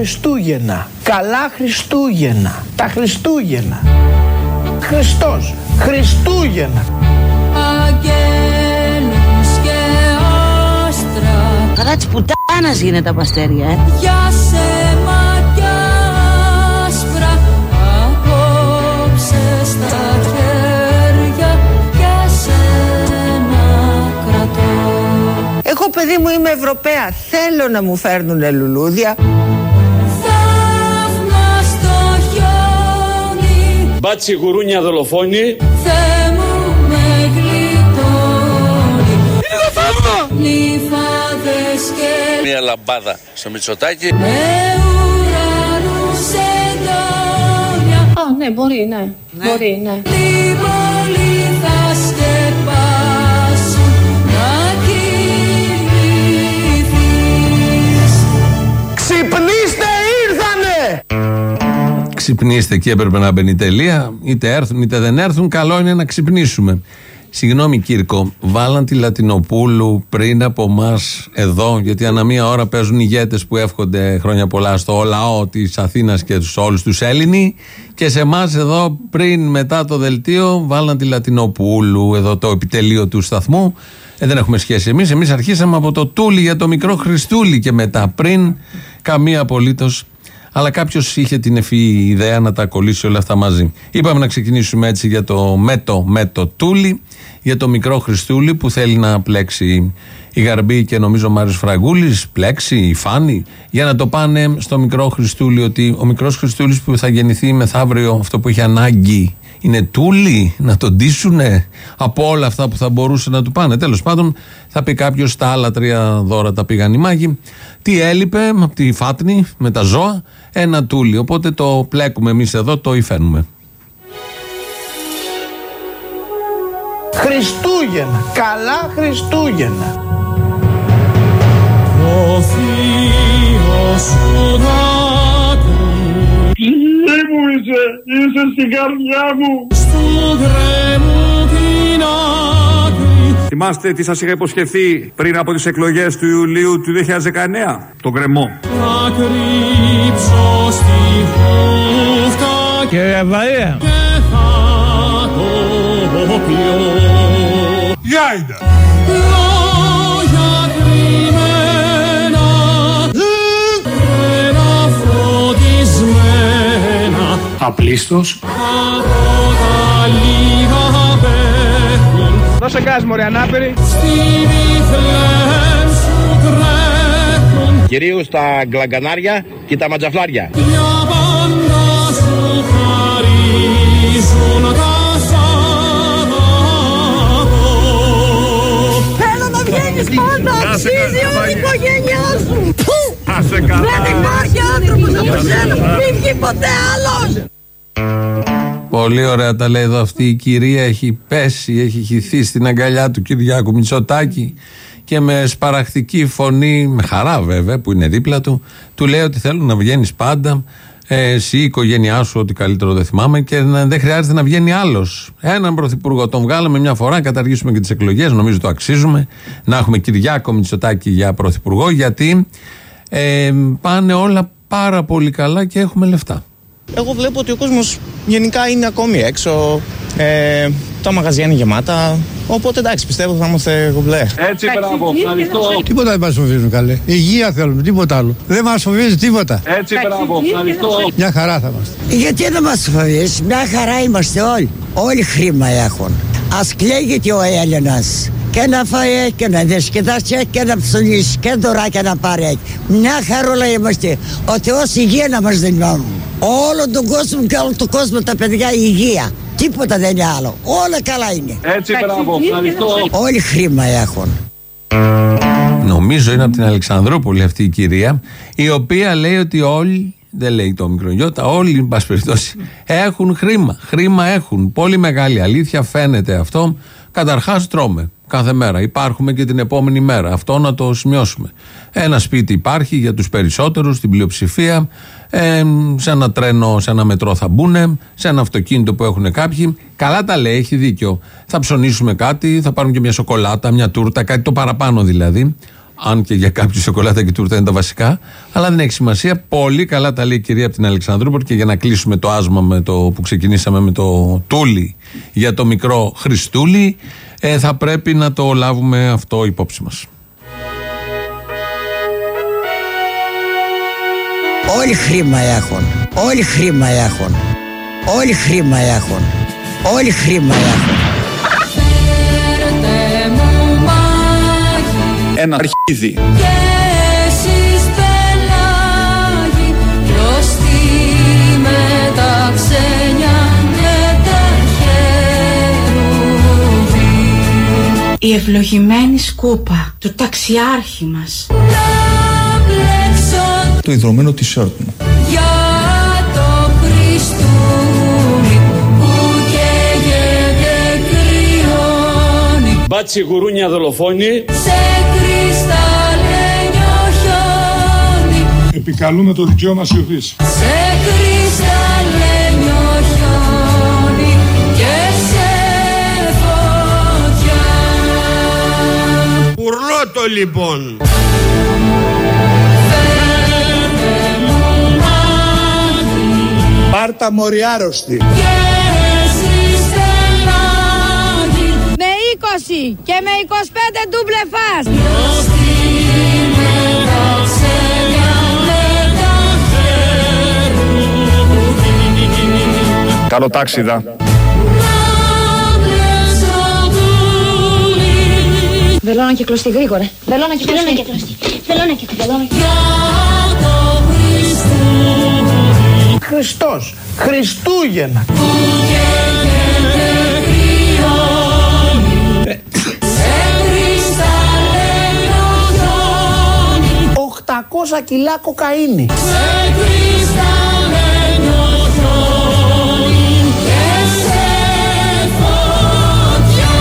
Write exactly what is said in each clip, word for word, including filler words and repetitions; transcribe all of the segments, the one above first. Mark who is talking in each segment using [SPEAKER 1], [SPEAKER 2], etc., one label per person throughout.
[SPEAKER 1] Χριστούγεννα. Καλά Χριστούγεννα. Τα Χριστούγεννα. Χριστός. Χριστούγεννα.
[SPEAKER 2] Αγγέλους και άστρα.
[SPEAKER 3] Καλά της πουτάνας γίνεται από αστέρια, ε.
[SPEAKER 2] Για σε μάτια άσπρα. Απόψε στα χέρια και σένα κρατώ.
[SPEAKER 4] Εγώ, παιδί μου, είμαι Ευρωπαία. Θέλω να μου φέρνουνε λουλούδια.
[SPEAKER 2] Θαύμα στο χιόνι.
[SPEAKER 5] Μπάτσι γουρούνια δολοφόνη.
[SPEAKER 2] Θεέ μου με γλιτώνει.
[SPEAKER 5] Είναι θαύμα.
[SPEAKER 2] Νυφάδες και
[SPEAKER 6] μια λαμπάδα στο Μητσοτάκη.
[SPEAKER 2] με ουρανούς εντόνια.
[SPEAKER 7] Α, ναι, μπορεί, ναι. ναι. Μπορεί, ναι.
[SPEAKER 2] Την πόλη θα σκεπάσουν να κοιμηθείς.
[SPEAKER 1] Ξυπνήστε, ήρθανε!
[SPEAKER 8] Ξυπνήστε, και έπρεπε να μπαίνει τελεία. Είτε έρθουν είτε δεν έρθουν, καλό είναι να ξυπνήσουμε. Συγγνώμη, Κύρκο, βάλαν τη Λατινοπούλου πριν από εμάς εδώ, γιατί ανά μία ώρα παίζουν ηγέτες που εύχονται χρόνια πολλά στο λαό της Αθήνας και στους όλους τους Έλληνες. Και σε εμάς εδώ, πριν μετά το δελτίο, βάλαν τη Λατινοπούλου, εδώ το επιτελείο του σταθμού. Ε, δεν έχουμε σχέση εμείς. Εμείς αρχίσαμε από το Τούλι για το μικρό Χριστούλη και μετά. Πριν, καμία απολύτως. Αλλά κάποιος είχε την ευφυή ιδέα να τα κολλήσει όλα αυτά μαζί. Είπαμε να ξεκινήσουμε έτσι για το με το, με το Τούλι, για το μικρό Χριστούλη που θέλει να πλέξει η Γαρμπή και νομίζω ο Μάριος Φραγκούλης, πλέξει η Φάνη, για να το πάνε στο μικρό Χριστούλη, ότι ο μικρός Χριστούλης που θα γεννηθεί μεθαύριο, αυτό που έχει ανάγκη είναι Τούλι, να τον ντύσουνε από όλα αυτά που θα μπορούσε να του πάνε. Τέλος πάντων, θα πει κάποιος, τα άλλα τρία δώρα τα πήγαν οι μάγοι. Τι έλειπε από τη Φάτνη με τα ζώα? Ένα Τούλι. Οπότε το πλέκουμε εμείς εδώ, το υφαίνουμε.
[SPEAKER 1] Χριστούγεννα. Καλά Χριστούγεννα.
[SPEAKER 2] Ο θείος σου
[SPEAKER 5] Τι μου είσαι, είσαι στην καρδιά μου.
[SPEAKER 2] στου γκρέμου την άκρη.
[SPEAKER 9] Θυμάστε τι σας είχα υποσχεθεί πριν από τις εκλογές του Ιουλίου του δύο χιλιάδες δεκαεννέα? Το γκρεμό.
[SPEAKER 2] Θα κρύψω στη χούφτα
[SPEAKER 1] Κύριε Βαρία.
[SPEAKER 2] και θα το πιω.
[SPEAKER 5] Γιάιντα.
[SPEAKER 2] Λόγια κρυμμένα, ένα φροντισμένα,
[SPEAKER 5] Απλίστος.
[SPEAKER 2] από τα λίγα πέφτουν.
[SPEAKER 1] Δώσε γκάζ, μωρέ, ανάπηρη.
[SPEAKER 2] Στη Βιθλέμ σου τρέχουν.
[SPEAKER 6] Κυρίως τα γκλαγκανάρια και τα ματζαφλάρια.
[SPEAKER 2] Για πάντα σου χαρίζουν τα σ' αγαπώ.
[SPEAKER 4] Θέλω να βγαίνεις πάντα, αξίζει όλη η οικογένειά σου. Δεν υπάρχει άνθρωπος από σένα, μη βγει ποτέ άλλος.
[SPEAKER 8] Πολύ ωραία τα λέει εδώ αυτή η κυρία. Έχει πέσει, έχει χυθεί στην αγκαλιά του Κυριάκου Μητσοτάκη και με σπαραχτική φωνή, με χαρά βέβαια που είναι δίπλα του, του λέει ότι θέλω να βγαίνεις πάντα, ε, εσύ, η οικογένειά σου, ό,τι καλύτερο δεν θυμάμαι, και να, δεν χρειάζεται να βγαίνει άλλος. Έναν πρωθυπουργό τον βγάλαμε μια φορά, καταργήσουμε και τις εκλογές, νομίζω το αξίζουμε να έχουμε Κυριάκο Μητσοτάκη για πρωθυπουργό, γιατί ε, πάνε όλα πάρα πολύ καλά και έχουμε λεφτά.
[SPEAKER 10] Εγώ βλέπω ότι ο κόσμος γενικά είναι ακόμη έξω, ε, τα μαγαζιά είναι γεμάτα, οπότε εντάξει, πιστεύω θα είμαστε κομπλέ.
[SPEAKER 5] Έτσι, μπράβο, ευχαριστώ.
[SPEAKER 11] Τίποτα δεν μας φοβίζουν, καλέ. Υγεία θέλουμε, τίποτα άλλο. Δεν μας φοβίζει τίποτα.
[SPEAKER 5] Έτσι, μπράβο, ευχαριστώ.
[SPEAKER 11] Μια χαρά θα είμαστε.
[SPEAKER 4] Γιατί δεν μας φοβείς, μια χαρά είμαστε όλοι. Όλοι χρήμα έχουν. Ας κλαίγεται ο Έλληνας. Και να φάει και να διασκεδάσει και να ψωνίσει και δωράκια να πάρει. Μια χαρούλα είμαστε. Ο Θεός υγεία να μας δίνει. Όλο τον κόσμο και όλο τον κόσμο τα παιδιά υγεία. Τίποτα δεν είναι άλλο. Όλα καλά είναι.
[SPEAKER 5] Έτσι, μπράβο, ευχαριστώ.
[SPEAKER 4] Όλοι χρήμα έχουν.
[SPEAKER 8] Νομίζω είναι από την Αλεξανδρούπολη αυτή η κυρία, η οποία λέει ότι όλοι, δεν λέει το μικρογιώτα, όλοι, εν πάση περιπτώσει, έχουν χρήμα. Χρήμα έχουν. Πολύ μεγάλη αλήθεια, φαίνεται αυτό. Καταρχάς τρώμε κάθε μέρα. Υπάρχουμε και την επόμενη μέρα. Αυτό να το σημειώσουμε. Ένα σπίτι υπάρχει για τους περισσότερους, την πλειοψηφία. Ε, σε ένα τρένο, σε ένα μετρό θα μπουνε. Σε ένα αυτοκίνητο που έχουν κάποιοι. Καλά τα λέει, έχει δίκιο. Θα ψωνίσουμε κάτι, θα πάρουν και μια σοκολάτα, μια τούρτα, κάτι το παραπάνω δηλαδή. Αν και για κάποιους σοκολάτα και τούρτα είναι τα βασικά, αλλά δεν έχει σημασία. Πολύ καλά τα λέει η κυρία από την Αλεξανδρούπολη. Και για να κλείσουμε το άσμα με το που ξεκινήσαμε με το Τούλι για το μικρό Χριστούλι, ε, θα πρέπει να το λάβουμε αυτό υπόψη μας.
[SPEAKER 4] Όλοι χρήμα έχουν. Όλοι χρήμα έχουν. Όλοι χρήμα έχουν. Όλοι χρήμα έχουν.
[SPEAKER 9] Ένα αρχίδι.
[SPEAKER 2] Και εσείς πελάγι, μπροστή με τα ξένια και τα χερουβί.
[SPEAKER 3] Η ευλογημένη σκούπα του ταξιάρχη μας.
[SPEAKER 2] Να μπλέξω
[SPEAKER 9] Το ιδρωμένο t-shirt μου.
[SPEAKER 2] για το Χριστούλη που καίγεται κρυώνει.
[SPEAKER 12] Μπάτσι γουρούνια δολοφόνη.
[SPEAKER 2] Σε κρυσταλλένιο χιόνι.
[SPEAKER 5] Επικαλούμε το δικαίωμα σιωπής.
[SPEAKER 2] Σε κρυσταλλένιο χιόνι και σε φωτιά.
[SPEAKER 1] Ουρλότο λοιπόν. Πάρτα μοριάρωστη.
[SPEAKER 2] Και εσείς πελάγι,
[SPEAKER 7] Με είκοσι και με είκοσι πέντε ντούμπλε φας.
[SPEAKER 2] μπροστή με τα ξένια με τα χερουβί.
[SPEAKER 9] Καλό τάξιδα.
[SPEAKER 2] Να μπλέξω δούλη
[SPEAKER 7] Θέλω να κυκλωστεί γρήγορα. Θέλω να κυκλωστεί. Θέλω να κυκλωστεί.
[SPEAKER 2] για το Χριστούλη
[SPEAKER 1] Χριστός. Χριστούγεννα.
[SPEAKER 2] που καίγεται κρυώνει. Σε κρυσταλλένιο χιόνι.
[SPEAKER 1] οκτακόσια κιλά κοκαίνη.
[SPEAKER 2] Σε κρυσταλλένιο χιόνι και σε φωτιά.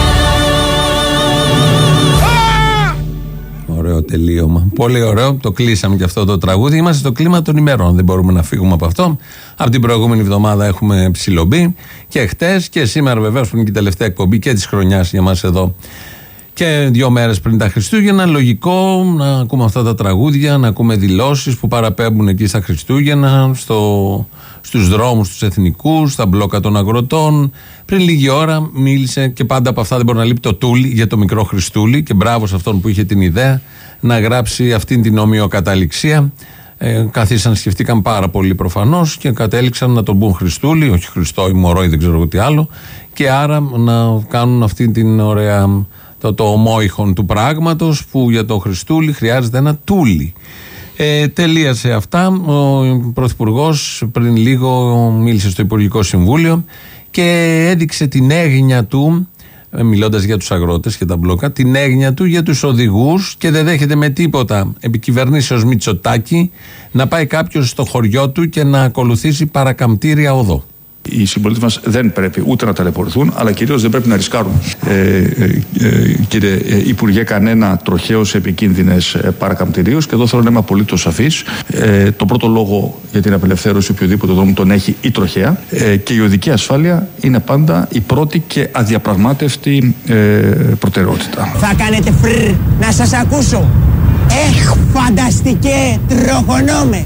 [SPEAKER 8] Ωραίο τελείωμα. Πολύ ωραίο. Το κλείσαμε και αυτό το τραγούδι. Είμαστε στο κλίμα των ημερών. Δεν μπορούμε να φύγουμε από αυτό. Από την προηγούμενη εβδομάδα έχουμε ψιλομπεί. Και χτες και σήμερα, βεβαίως, που είναι και η τελευταία εκπομπή και της χρονιάς για μας εδώ. Και δύο μέρες πριν τα Χριστούγεννα, λογικό να ακούμε αυτά τα τραγούδια, να ακούμε δηλώσεις που παραπέμπουν εκεί στα Χριστούγεννα, στο, στους δρόμους τους εθνικούς, στα μπλόκα των αγροτών. Πριν λίγη ώρα μίλησε και πάντα από αυτά δεν μπορεί να λείπει το Τούλι για το μικρό Χριστούλι. Και μπράβο σε αυτόν που είχε την ιδέα να γράψει αυτήν την ομοιοκαταληξία. Ε, καθίσαν, σκεφτήκαν πάρα πολύ προφανώς και κατέληξαν να τον πούν Χριστούλη, όχι Χριστό ή Μωρό ή δεν ξέρω τι άλλο. Και άρα να κάνουν αυτή την ωραία. Το, το ομόηχον του πράγματος που για το Χριστούλη χρειάζεται ένα τούλι. Ε, τελείασε αυτά. Ο Πρωθυπουργός πριν λίγο μίλησε στο Υπουργικό Συμβούλιο και έδειξε την έγνοια του, μιλώντας για τους αγρότες και τα μπλόκα, την έγνοια του για τους οδηγούς και δεν δέχεται με τίποτα επικυβερνήσεως Μητσοτάκη να πάει κάποιος στο χωριό του και να ακολουθήσει παρακαμπτήρια οδό.
[SPEAKER 9] Οι συμπολίτες μας δεν πρέπει ούτε να ταλαιπωρηθούν, αλλά κυρίως δεν πρέπει να ρισκάρουν. Ε, ε, ε, κύριε Υπουργέ, κανένα τροχαίο σε επικίνδυνες παρακαμπτηρίους. Και εδώ θέλω να είμαι απολύτως σαφής. Ε, το πρώτο λόγο για την απελευθέρωση οποιοδήποτε δρόμου τον έχει η τροχαία. Ε, και η οδική ασφάλεια είναι πάντα η πρώτη και αδιαπραγμάτευτη ε, προτεραιότητα.
[SPEAKER 4] Θα κάνετε φρρρ να σας ακούσω. Έχ, φανταστικέ τροχονόμε.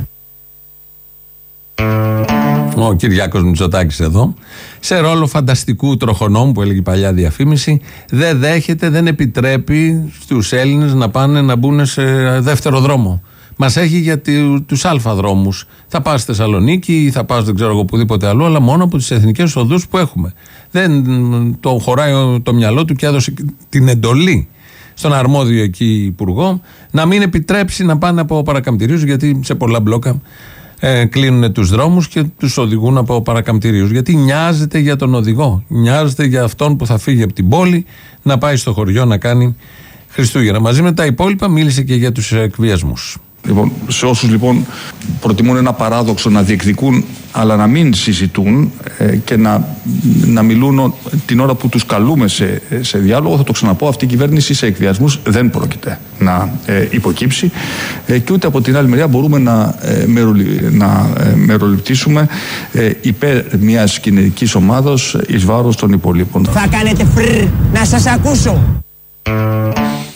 [SPEAKER 8] Ο Κυριάκος Μητσοτάκης εδώ, σε ρόλο φανταστικού τροχονόμου που έλεγε η παλιά διαφήμιση, δεν δέχεται, δεν επιτρέπει στους Έλληνες να πάνε να μπουν σε δεύτερο δρόμο. Μας έχει για τους αλφα δρόμους. Θα πας στη Θεσσαλονίκη ή θα πας δεν ξέρω εγώ οπουδήποτε αλλού, αλλά μόνο από τις εθνικές οδούς που έχουμε. Δεν το χωράει το μυαλό του και έδωσε την εντολή στον αρμόδιο εκεί υπουργό να μην επιτρέψει να πάνε από παρακαμπτηρίους, γιατί σε πολλά μπλόκα Ε, κλείνουν τους δρόμους και τους οδηγούν από παρακαμπτηρίους. Γιατί νοιάζεται για τον οδηγό, νοιάζεται για αυτόν που θα φύγει από την πόλη να πάει στο χωριό να κάνει Χριστούγεννα. Μαζί με τα υπόλοιπα μίλησε και για τους εκβιασμούς.
[SPEAKER 9] Λοιπόν, σε όσους λοιπόν προτιμούν ένα παράδοξο να διεκδικούν αλλά να μην συζητούν ε, και να, να μιλούν την ώρα που τους καλούμε σε, σε διάλογο, θα το ξαναπώ, αυτή η κυβέρνηση σε εκβιασμούς δεν πρόκειται να ε, υποκύψει ε, και ούτε από την άλλη μεριά μπορούμε να, ε, μερολη, να ε, μεροληπτήσουμε ε, υπέρ μιας κοινωνικής ομάδας εις βάρος των υπολείπων.
[SPEAKER 4] Θα κάνετε φρρρ να σας ακούσω.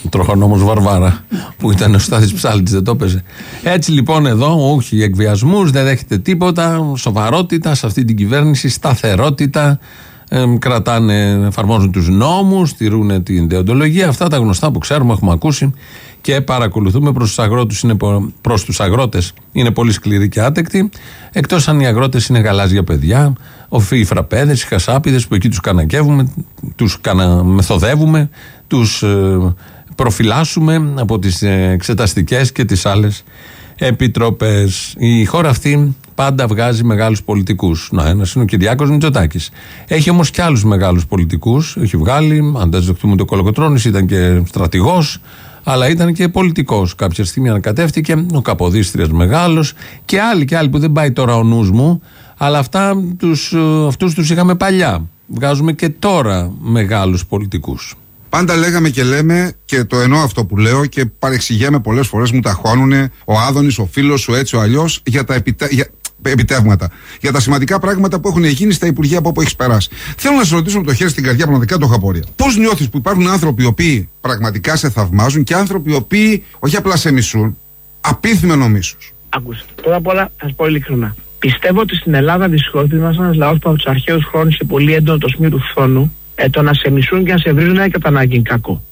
[SPEAKER 8] Τροχονόμος Βαρβάρα, που ήταν ο Στάθης Ψάλτης, δεν το έπαιζε. Έτσι λοιπόν εδώ, όχι εκβιασμούς, δεν δέχεται τίποτα, σοβαρότητα σε αυτή την κυβέρνηση, σταθερότητα, ε, κρατάνε, εφαρμόζουν τους νόμους, τηρούν την δεοντολογία, αυτά τα γνωστά που ξέρουμε, έχουμε ακούσει και παρακολουθούμε. Προς τους αγρότες είναι, προς τους αγρότες είναι πολύ σκληροί και άτεκτοι, εκτός αν οι αγρότες είναι γαλάζια παιδιά, οι φραπέδες, οι χασάπιδες που εκεί τους κανακεύουμε, τους καναμεθοδεύουμε, τους ε, προφυλάσσουμε από τις εξεταστικές και τις άλλες επιτροπές. Η χώρα αυτή πάντα βγάζει μεγάλους πολιτικούς. Να, ένας είναι ο Κυριάκος Μητσοτάκης. Έχει όμως και άλλους μεγάλους πολιτικούς. Έχει βγάλει, αν δεν δεχτούμε το Κολοκοτρώνης, ήταν και στρατηγός, αλλά ήταν και πολιτικός. Κάποια στιγμή ανακατεύτηκε, ο Καποδίστριας μεγάλος και άλλοι και άλλοι που δεν πάει τώρα ο νους μου, αλλά αυτά, τους, αυτούς τους είχαμε παλιά. Βγάζουμε και τώρα μεγάλους πολιτικούς.
[SPEAKER 13] Πάντα λέγαμε και λέμε, και το εννοώ αυτό που λέω και παρεξηγέμαι πολλές φορές, μου τα χώνουνε ο Άδωνης, ο φίλος σου, έτσι ο αλλιώς, για τα επιτε... για... επιτεύγματα. Για τα σημαντικά πράγματα που έχουν γίνει στα υπουργεία από όπου έχει περάσει. Θέλω να σε ρωτήσω με το χέρι στην καρδιά, πραγματικά το έχω απορία. Πώς νιώθεις που υπάρχουν άνθρωποι οι οποίοι πραγματικά σε θαυμάζουν και άνθρωποι οι οποίοι όχι απλά σε μισούν, απίθυμενο μίσος?
[SPEAKER 14] Ακούστε. Πρώτα απ' όλα, θα σας πω ειλικρινά. Πιστεύω ότι στην Ελλάδα δυστυχώς είμαστε ένας λαός που από τους αρχαίους χρόνους είναι πολύ έντονο το σημείο του φθόνου. Ε, το να σε μισούν και να σε βρίζουν είναι κατά ανάγκη κακό.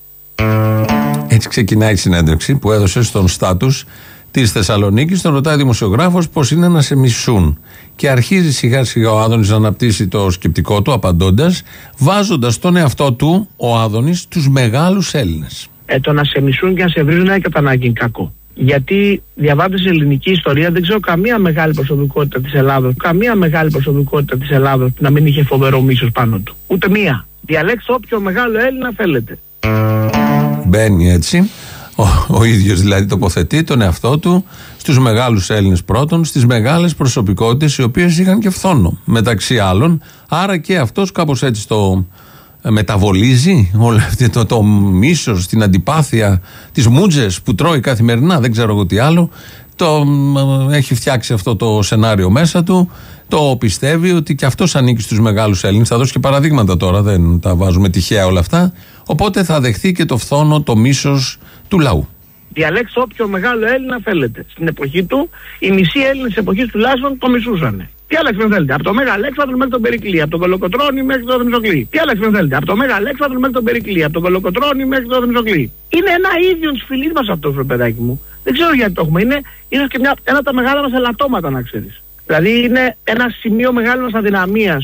[SPEAKER 8] Έτσι ξεκινάει η συνέντευξη που έδωσε στον Στάτους της Θεσσαλονίκης. Τον ρωτάει δημοσιογράφος πώς είναι να σε μισούν. Και αρχίζει σιγά σιγά ο Άδωνης να αναπτύσσει το σκεπτικό του, απαντώντας, βάζοντας τον εαυτό του, ο Άδωνης, τους μεγάλους Έλληνες.
[SPEAKER 14] Ε, το να σε μισούν και να σε βρίζουν είναι κατά ανάγκη κακό. Γιατί διαβάζοντας ελληνική ιστορία, δεν ξέρω καμία μεγάλη προσωπικότητα της Ελλάδος, καμία μεγάλη προσωπικότητα της Ελλάδος που να μην είχε φοβερό μίσος πάνω του. Ούτε μία. Διαλέξτε όποιο μεγάλο Έλληνα θέλετε.
[SPEAKER 8] Μπαίνει έτσι. Ο, ο ίδιος δηλαδή τοποθετεί τον εαυτό του στους μεγάλους Έλληνες πρώτον, στις μεγάλες προσωπικότητες οι οποίες είχαν και φθόνο μεταξύ άλλων. Άρα και αυτός κάπως έτσι το μεταβολίζει όλο αυτό το, το μίσος, την αντιπάθεια, τις μούτζες που τρώει καθημερινά, δεν ξέρω εγώ τι άλλο. Το, έχει φτιάξει αυτό το σενάριο μέσα του, το πιστεύει ότι και αυτός ανήκει στους μεγάλους Έλληνες. Θα δώσει και παραδείγματα τώρα, δεν τα βάζουμε τυχαία όλα αυτά. Οπότε θα δεχθεί και το φθόνο, το μίσος του λαού.
[SPEAKER 14] Διαλέξτε όποιο μεγάλο Έλληνα θέλετε. Στην εποχή του, οι μισοί Έλληνες της εποχής τουλάχιστον το μισούσανε. Τι άλλαξε θέλετε? Από το Μέγα Αλέξανδρο μέχρι τον Περικλή, από τον Κολοκοτρώνη μέχρι τον Θεμιστοκλή. Τι άλλαξε θέλετε? Από το Μέγα Αλέξανδρο μέχρι τον Περικλή, από τον Κολοκοτρώνη μέχρι τον Θεμιστοκλή. Είναι ένα ίδιο της φυλής μας αυτό, βρε παιδάκι μου. Δεν ξέρω γιατί το έχουμε. Είναι ίσως και μια, ένα από τα μεγάλα μας ελαττώματα, να ξέρεις. Δηλαδή είναι ένα σημείο μεγάλης μας αδυναμίας.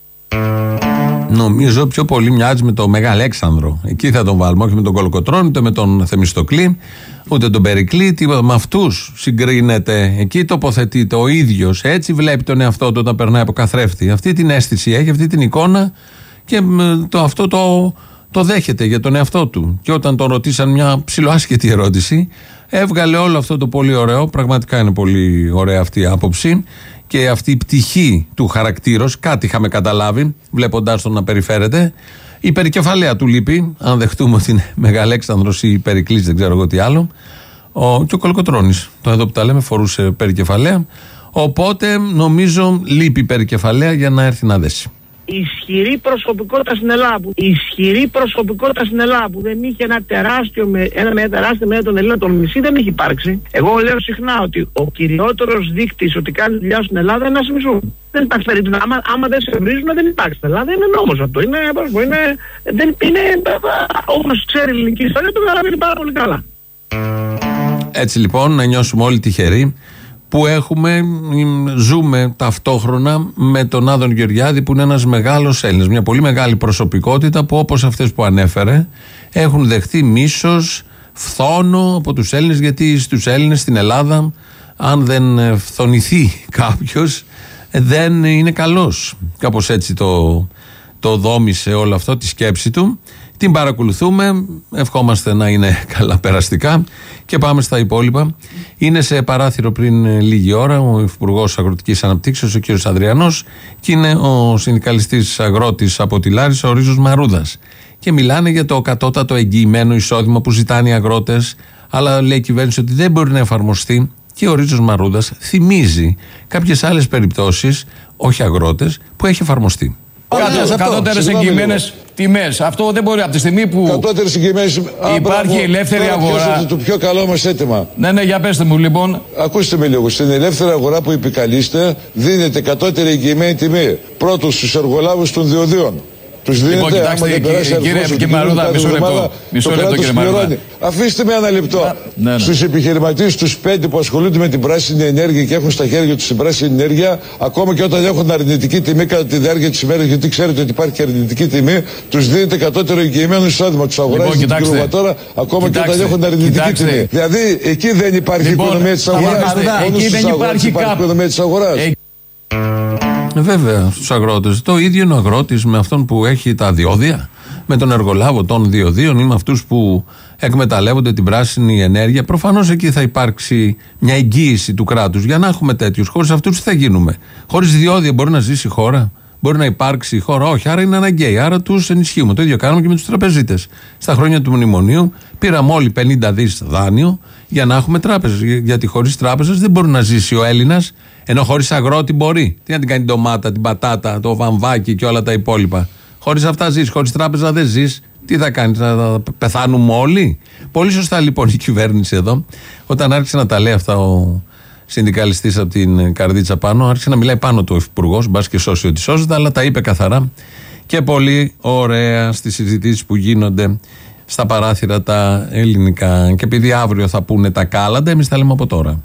[SPEAKER 8] Νομίζω πιο πολύ μοιάζει με το Μέγα Αλέξανδρο. Εκεί θα τον βάλουμε, όχι με τον Κολοκοτρώνη, ούτε με τον Θεμιστοκλή, ούτε τον Περικλή. Τίποτα. Με αυτούς συγκρίνεται. Εκεί τοποθετείται ο ίδιος. Έτσι βλέπει τον εαυτό του όταν περνάει από καθρέφτη. Αυτή την αίσθηση έχει, αυτή την εικόνα και το, αυτό το, το δέχεται για τον εαυτό του. Και όταν τον ρωτήσαν μια ψιλοάσχετη ερώτηση, έβγαλε όλο αυτό το πολύ ωραίο. Πραγματικά είναι πολύ ωραία αυτή η άποψη. Και αυτή η πτυχή του χαρακτήρος, κάτι είχαμε καταλάβει, βλέποντάς τον να περιφέρεται. Η περικεφαλαία του λείπει, αν δεχτούμε ότι είναι Μεγαλέξανδρος ή Περικλής, δεν ξέρω εγώ τι άλλο. Ο, και ο Κολοκοτρώνης, το εδώ που τα λέμε, φορούσε περικεφαλαία. Οπότε νομίζω λείπει η περικεφαλαία για να έρθει να δέσει.
[SPEAKER 14] Ισχυρή προσωπικότητα στην Ελλάδα. Που, ισχυρή προσωπικότητα στην Ελλάδα που δεν είχε ένα τεράστιο, ένα, ένα τεράστιο μέρο των Ελλήνων, τον μισή δεν έχει υπάρξει. Εγώ λέω συχνά ότι ο κυριότερος δείκτης ότι κάνει δουλειά στην Ελλάδα είναι να σε μισούν. Δεν υπάρχει περίπτωση. Άμα, άμα δεν σε βρίζουν, δεν υπάρχει στην Ελλάδα. Είναι νόμος αυτό. Είναι, είναι, δεν, είναι όπως ξέρει η ελληνική ιστορία, το καταλαβαίνει πάρα πολύ καλά.
[SPEAKER 8] Έτσι λοιπόν, να νιώσουμε όλοι τυχεροί που έχουμε, ζούμε ταυτόχρονα με τον Άδων Γεωργιάδη, που είναι ένας μεγάλος Έλληνας, μια πολύ μεγάλη προσωπικότητα που, όπως αυτές που ανέφερε, έχουν δεχτεί μίσος, φθόνο από τους Έλληνες, γιατί στους Έλληνες στην Ελλάδα, αν δεν φθονηθεί κάποιος, δεν είναι καλός. Κάπως έτσι το, το δόμησε όλο αυτό, τη σκέψη του. Την παρακολουθούμε, ευχόμαστε να είναι καλά περαστικά και πάμε στα υπόλοιπα. Είναι σε παράθυρο πριν λίγη ώρα ο Υπουργός Αγροτικής Αναπτύξεως, ο κ. Ανδριανός, και είναι ο συνδικαλιστής αγρότης από τη Λάρισα, ο Ρίζος Μαρούδας. Και μιλάνε για το κατώτατο εγγυημένο εισόδημα που ζητάνε οι αγρότες, αλλά λέει η κυβέρνηση ότι δεν μπορεί να εφαρμοστεί. Και ο Ρίζος Μαρούδας θυμίζει κάποιες άλλες περιπτώσεις, όχι αγρότες, που έχει εφαρμοστεί.
[SPEAKER 15] Κατώτερες εγγυημένες τιμές. Αυτό δεν μπορεί από τη στιγμή που
[SPEAKER 16] κατώτερες εγγυημένες...
[SPEAKER 15] υπάρχει ελεύθερη αγορά.
[SPEAKER 16] Το πιο καλό μας αίτημα.
[SPEAKER 15] Ναι, ναι, για πέστε μου λοιπόν.
[SPEAKER 16] Ακούστε με λίγο. Στην ελεύθερη αγορά που επικαλείστε δίνεται κατώτερη εγγυημένη τιμή. Πρώτος στους εργολάβους των διοδίων. Τους δίνετε,
[SPEAKER 15] λοιπόν, κοιτάξτε,
[SPEAKER 16] άμα δεν περάσει
[SPEAKER 15] κύριε Επικυμαρούδα, μισό λεπτό. Μισό λεπτό, κύριε Μαρούδα.
[SPEAKER 16] Αφήστε με ένα λεπτό.
[SPEAKER 15] Ναι, ναι.
[SPEAKER 16] Στους επιχειρηματίες, τους πέντε που ασχολούνται με την πράσινη ενέργεια και έχουν στα χέρια τους την πράσινη ενέργεια, ακόμα και όταν έχουν αρνητική τιμή κατά τη διάρκεια της ημέρας, γιατί ξέρετε ότι υπάρχει και αρνητική τιμή, τους δίνετε κατώτερο εγγυημένο εισόδημα. Τους αγοράζει την κιλοβατόρα, ακόμα κοιτάξτε, και όταν έχουν αρνητική κοιτάξτε. τιμή. Δηλαδή, εκεί δεν υπάρχει λοιπόν, οικονομία της αγοράς.
[SPEAKER 15] Εκεί δεν υπάρχει
[SPEAKER 16] οικονομία της αγοράς.
[SPEAKER 8] Βέβαια, στους αγρότες. Το ίδιο είναι ο αγρότης με αυτόν που έχει τα διόδια, με τον εργολάβο των διοδίων ή με αυτούς που εκμεταλλεύονται την πράσινη ενέργεια. Προφανώς εκεί θα υπάρξει μια εγγύηση του κράτους. Για να έχουμε τέτοιους, χωρίς αυτούς τι θα γίνουμε? Χωρίς διόδια μπορεί να ζήσει η χώρα? Μπορεί να υπάρξει η χώρα? Όχι, άρα είναι αναγκαίοι. Άρα τους ενισχύουμε. Το ίδιο κάνουμε και με τους τραπεζίτες. Στα χρόνια του μνημονίου πήραμε όλοι πενήντα δις δάνειο για να έχουμε τράπεζες. Γιατί χωρίς τράπεζες δεν μπορεί να ζήσει ο Έλληνας. Ενώ χωρίς αγρότη μπορεί. Τι να την κάνει την ντομάτα, την πατάτα, το βαμβάκι και όλα τα υπόλοιπα. Χωρίς αυτά ζεις. Χωρίς τράπεζα δεν ζεις. Τι θα κάνεις, θα πεθάνουμε όλοι? Πολύ σωστά λοιπόν η κυβέρνηση εδώ, όταν άρχισε να τα λέει αυτά ο συνδικαλιστής από την καρδίτσα πάνω, άρχισε να μιλάει πάνω του ο υφυπουργός, μπας και σώσει ότι σώζεται, αλλά τα είπε καθαρά και πολύ ωραία στις συζητήσεις που γίνονται στα παράθυρα τα ελληνικά. Και επειδή αύριο θα πούνε τα κάλαντα, εμείς τα λέμε από τώρα.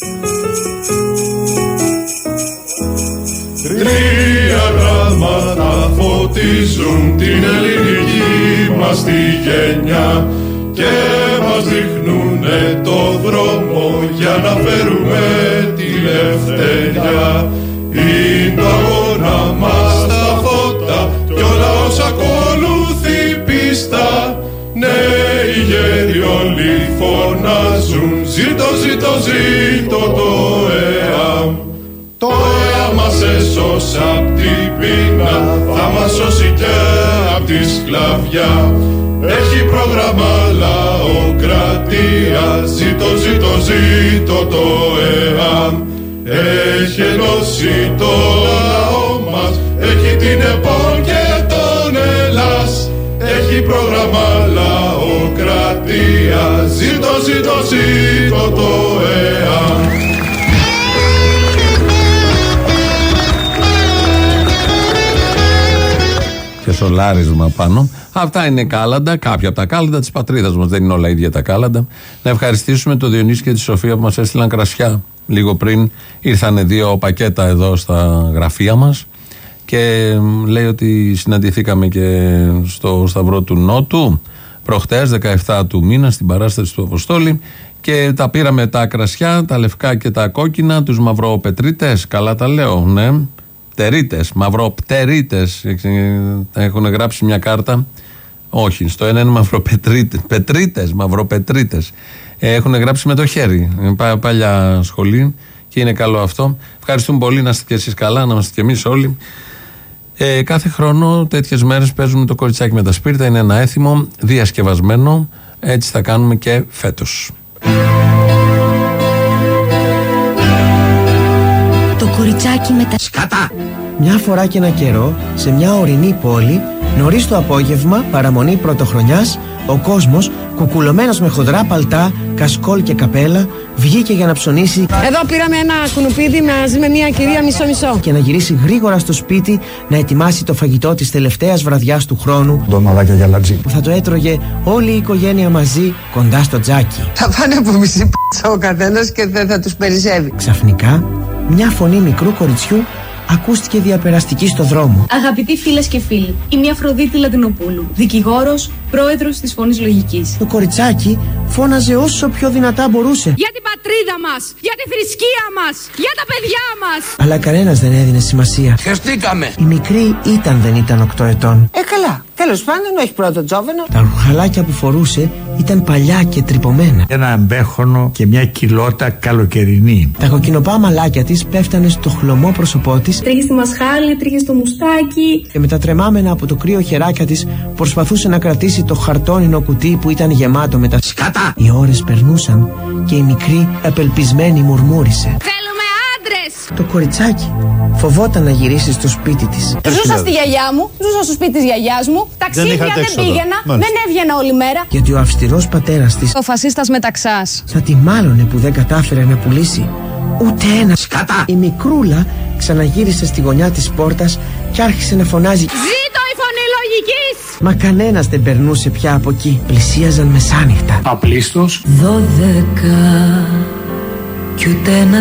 [SPEAKER 17] Τρία γράμματα φωτίζουν την ελληνική μας τη γενιά και μας δείχνουνε το δρόμο για να φέρουμε τη ελευθεριά. Είναι το αγώνα μας τα φώτα κι όλα όσα ακολουθεί πίστα. Νέοι γέροι όλοι φωνάζουν ζήτω, ζήτω, ζήτω το ΕΑΜ. Το ΕΑΜ μας έσωσε απ' την πείνα, θα μας σώσει και απ' τη σκλαβιά. Έχει πρόγραμμα λαοκρατία, ζήτω, ζήτω, ζήτω το ΕΑΜ. Έχει ενώσει το λαό μας, έχει την ΕΠΟΝ και τον Ελλάς. Έχει πρόγραμμα λαοκρατία, ζήτω, ζήτω, ζήτω το ΕΑΜ.
[SPEAKER 8] Και σολάρισμα πάνω. Αυτά είναι κάλαντα, κάποια από τα κάλαντα της πατρίδας μας. Δεν είναι όλα ίδια τα κάλαντα. Να ευχαριστήσουμε τον Διονύση και τη Σοφία που μας έστειλαν κρασιά. Λίγο πριν ήρθανε δύο πακέτα εδώ στα γραφεία μας και λέει ότι συναντηθήκαμε και στο Σταυρό του Νότου προχτές, δεκαεφτά του μήνα, στην παράσταση του Αποστόλη, και τα πήραμε τα κρασιά, τα λευκά και τα κόκκινα, τους μαυροπετρίτες. Καλά τα λέω, ναι. Πτερίτες, μαυροπτερίτες. Έχουν γράψει μια κάρτα. Όχι, στο ένα είναι μαυροπετρίτες. Πετρίτες, μαυροπετρίτες. Έχουν γράψει με το χέρι. Πα, παλιά σχολή και είναι καλό αυτό. Ευχαριστούμε πολύ, να είστε και εσείς καλά, να είμαστε και εμείς όλοι. Ε, κάθε χρόνο τέτοιες μέρες παίζουμε το κοριτσάκι με τα σπίρτα. Είναι ένα έθιμο διασκευασμένο. Έτσι θα κάνουμε και φέτος.
[SPEAKER 18] Το κοριτσάκι με τα σκατά. Μια φορά και ένα καιρό, σε μια ορεινή πόλη, νωρίς το απόγευμα, παραμονή πρωτοχρονιάς, ο κόσμος, κουκουλωμένος με χοντρά παλτά, κασκόλ και καπέλα, βγήκε για να ψωνίσει.
[SPEAKER 19] Εδώ πήραμε ένα κουνουπίδι μαζί με μια κυρία μισό-μισό.
[SPEAKER 18] Και να γυρίσει γρήγορα στο σπίτι να ετοιμάσει το φαγητό της τελευταίας βραδιάς του χρόνου.
[SPEAKER 20] Ντομαδάκια για λατζί.
[SPEAKER 18] Που θα το έτρωγε όλη η οικογένεια μαζί κοντά στο τζάκι.
[SPEAKER 19] Θα πάνε από μισή π***α ο καθένας και δεν θα τους περισσεύει.
[SPEAKER 18] Ξαφνικά, μια φωνή μικρού κοριτσιού ακούστηκε διαπεραστική στο δρόμο.
[SPEAKER 21] Αγαπητοί φίλες και φίλοι, είμαι η Αφροδίτη Λατινοπούλου, δικηγόρος, πρόεδρος της Φωνής Λογικής.
[SPEAKER 18] Το κοριτσάκι φώναζε όσο πιο δυνατά μπορούσε.
[SPEAKER 21] Για την πατρίδα μας, για τη θρησκεία μας, για τα παιδιά μας.
[SPEAKER 18] Αλλά κανένας δεν έδινε σημασία.
[SPEAKER 21] Χεστήκαμε.
[SPEAKER 18] Η μικρή ήταν δεν ήταν οκτώ ετών.
[SPEAKER 19] Ε, καλά. Τέλος πάντων, όχι πρώτο τζόβενο.
[SPEAKER 18] Τα ρουχαλάκια που φορούσε ήταν παλιά και τρυπωμένα.
[SPEAKER 20] Ένα αμπέχονο και μια κιλότα καλοκαιρινή.
[SPEAKER 18] Τα κοκκινοπά μαλάκια της πέφτανε στο χλωμό πρόσωπό της.
[SPEAKER 21] Τρίχε στη μασχάλη, τρίχε στο μουστάκι.
[SPEAKER 18] Και με τα τρεμάμενα από το κρύο χεράκια της προσπαθούσε να κρατήσει το χαρτόνινο κουτί που ήταν γεμάτο με τα σκατά. Οι ώρες περνούσαν και η μικρή απελπισμένη μουρμούρισε.
[SPEAKER 21] Θέλουμε άντρες!
[SPEAKER 18] Το κοριτσάκι φοβόταν να γυρίσει στο σπίτι της.
[SPEAKER 21] Ζούσα στη γιαγιά μου, ζούσα στο σπίτι της γιαγιάς μου. Ταξίδια δεν, δεν πήγαινα, μάλιστα. Δεν έβγαινα όλη μέρα.
[SPEAKER 18] Γιατί ο αυστηρός πατέρας της,
[SPEAKER 21] ο φασίστας Μεταξάς,
[SPEAKER 18] θα τη μάλωνε που δεν κατάφερε να πουλήσει ούτε ένα σκατά. Η μικρούλα ξαναγύρισε στη γωνιά της πόρτας και άρχισε να φωνάζει:
[SPEAKER 21] Ζήτω η φωνή λογικής!
[SPEAKER 18] Μα κανένας δεν περνούσε πια από εκεί. Πλησίαζαν μεσάνυχτα.
[SPEAKER 20] Απλήστος.
[SPEAKER 2] Δώδεκα κι ούτε ένα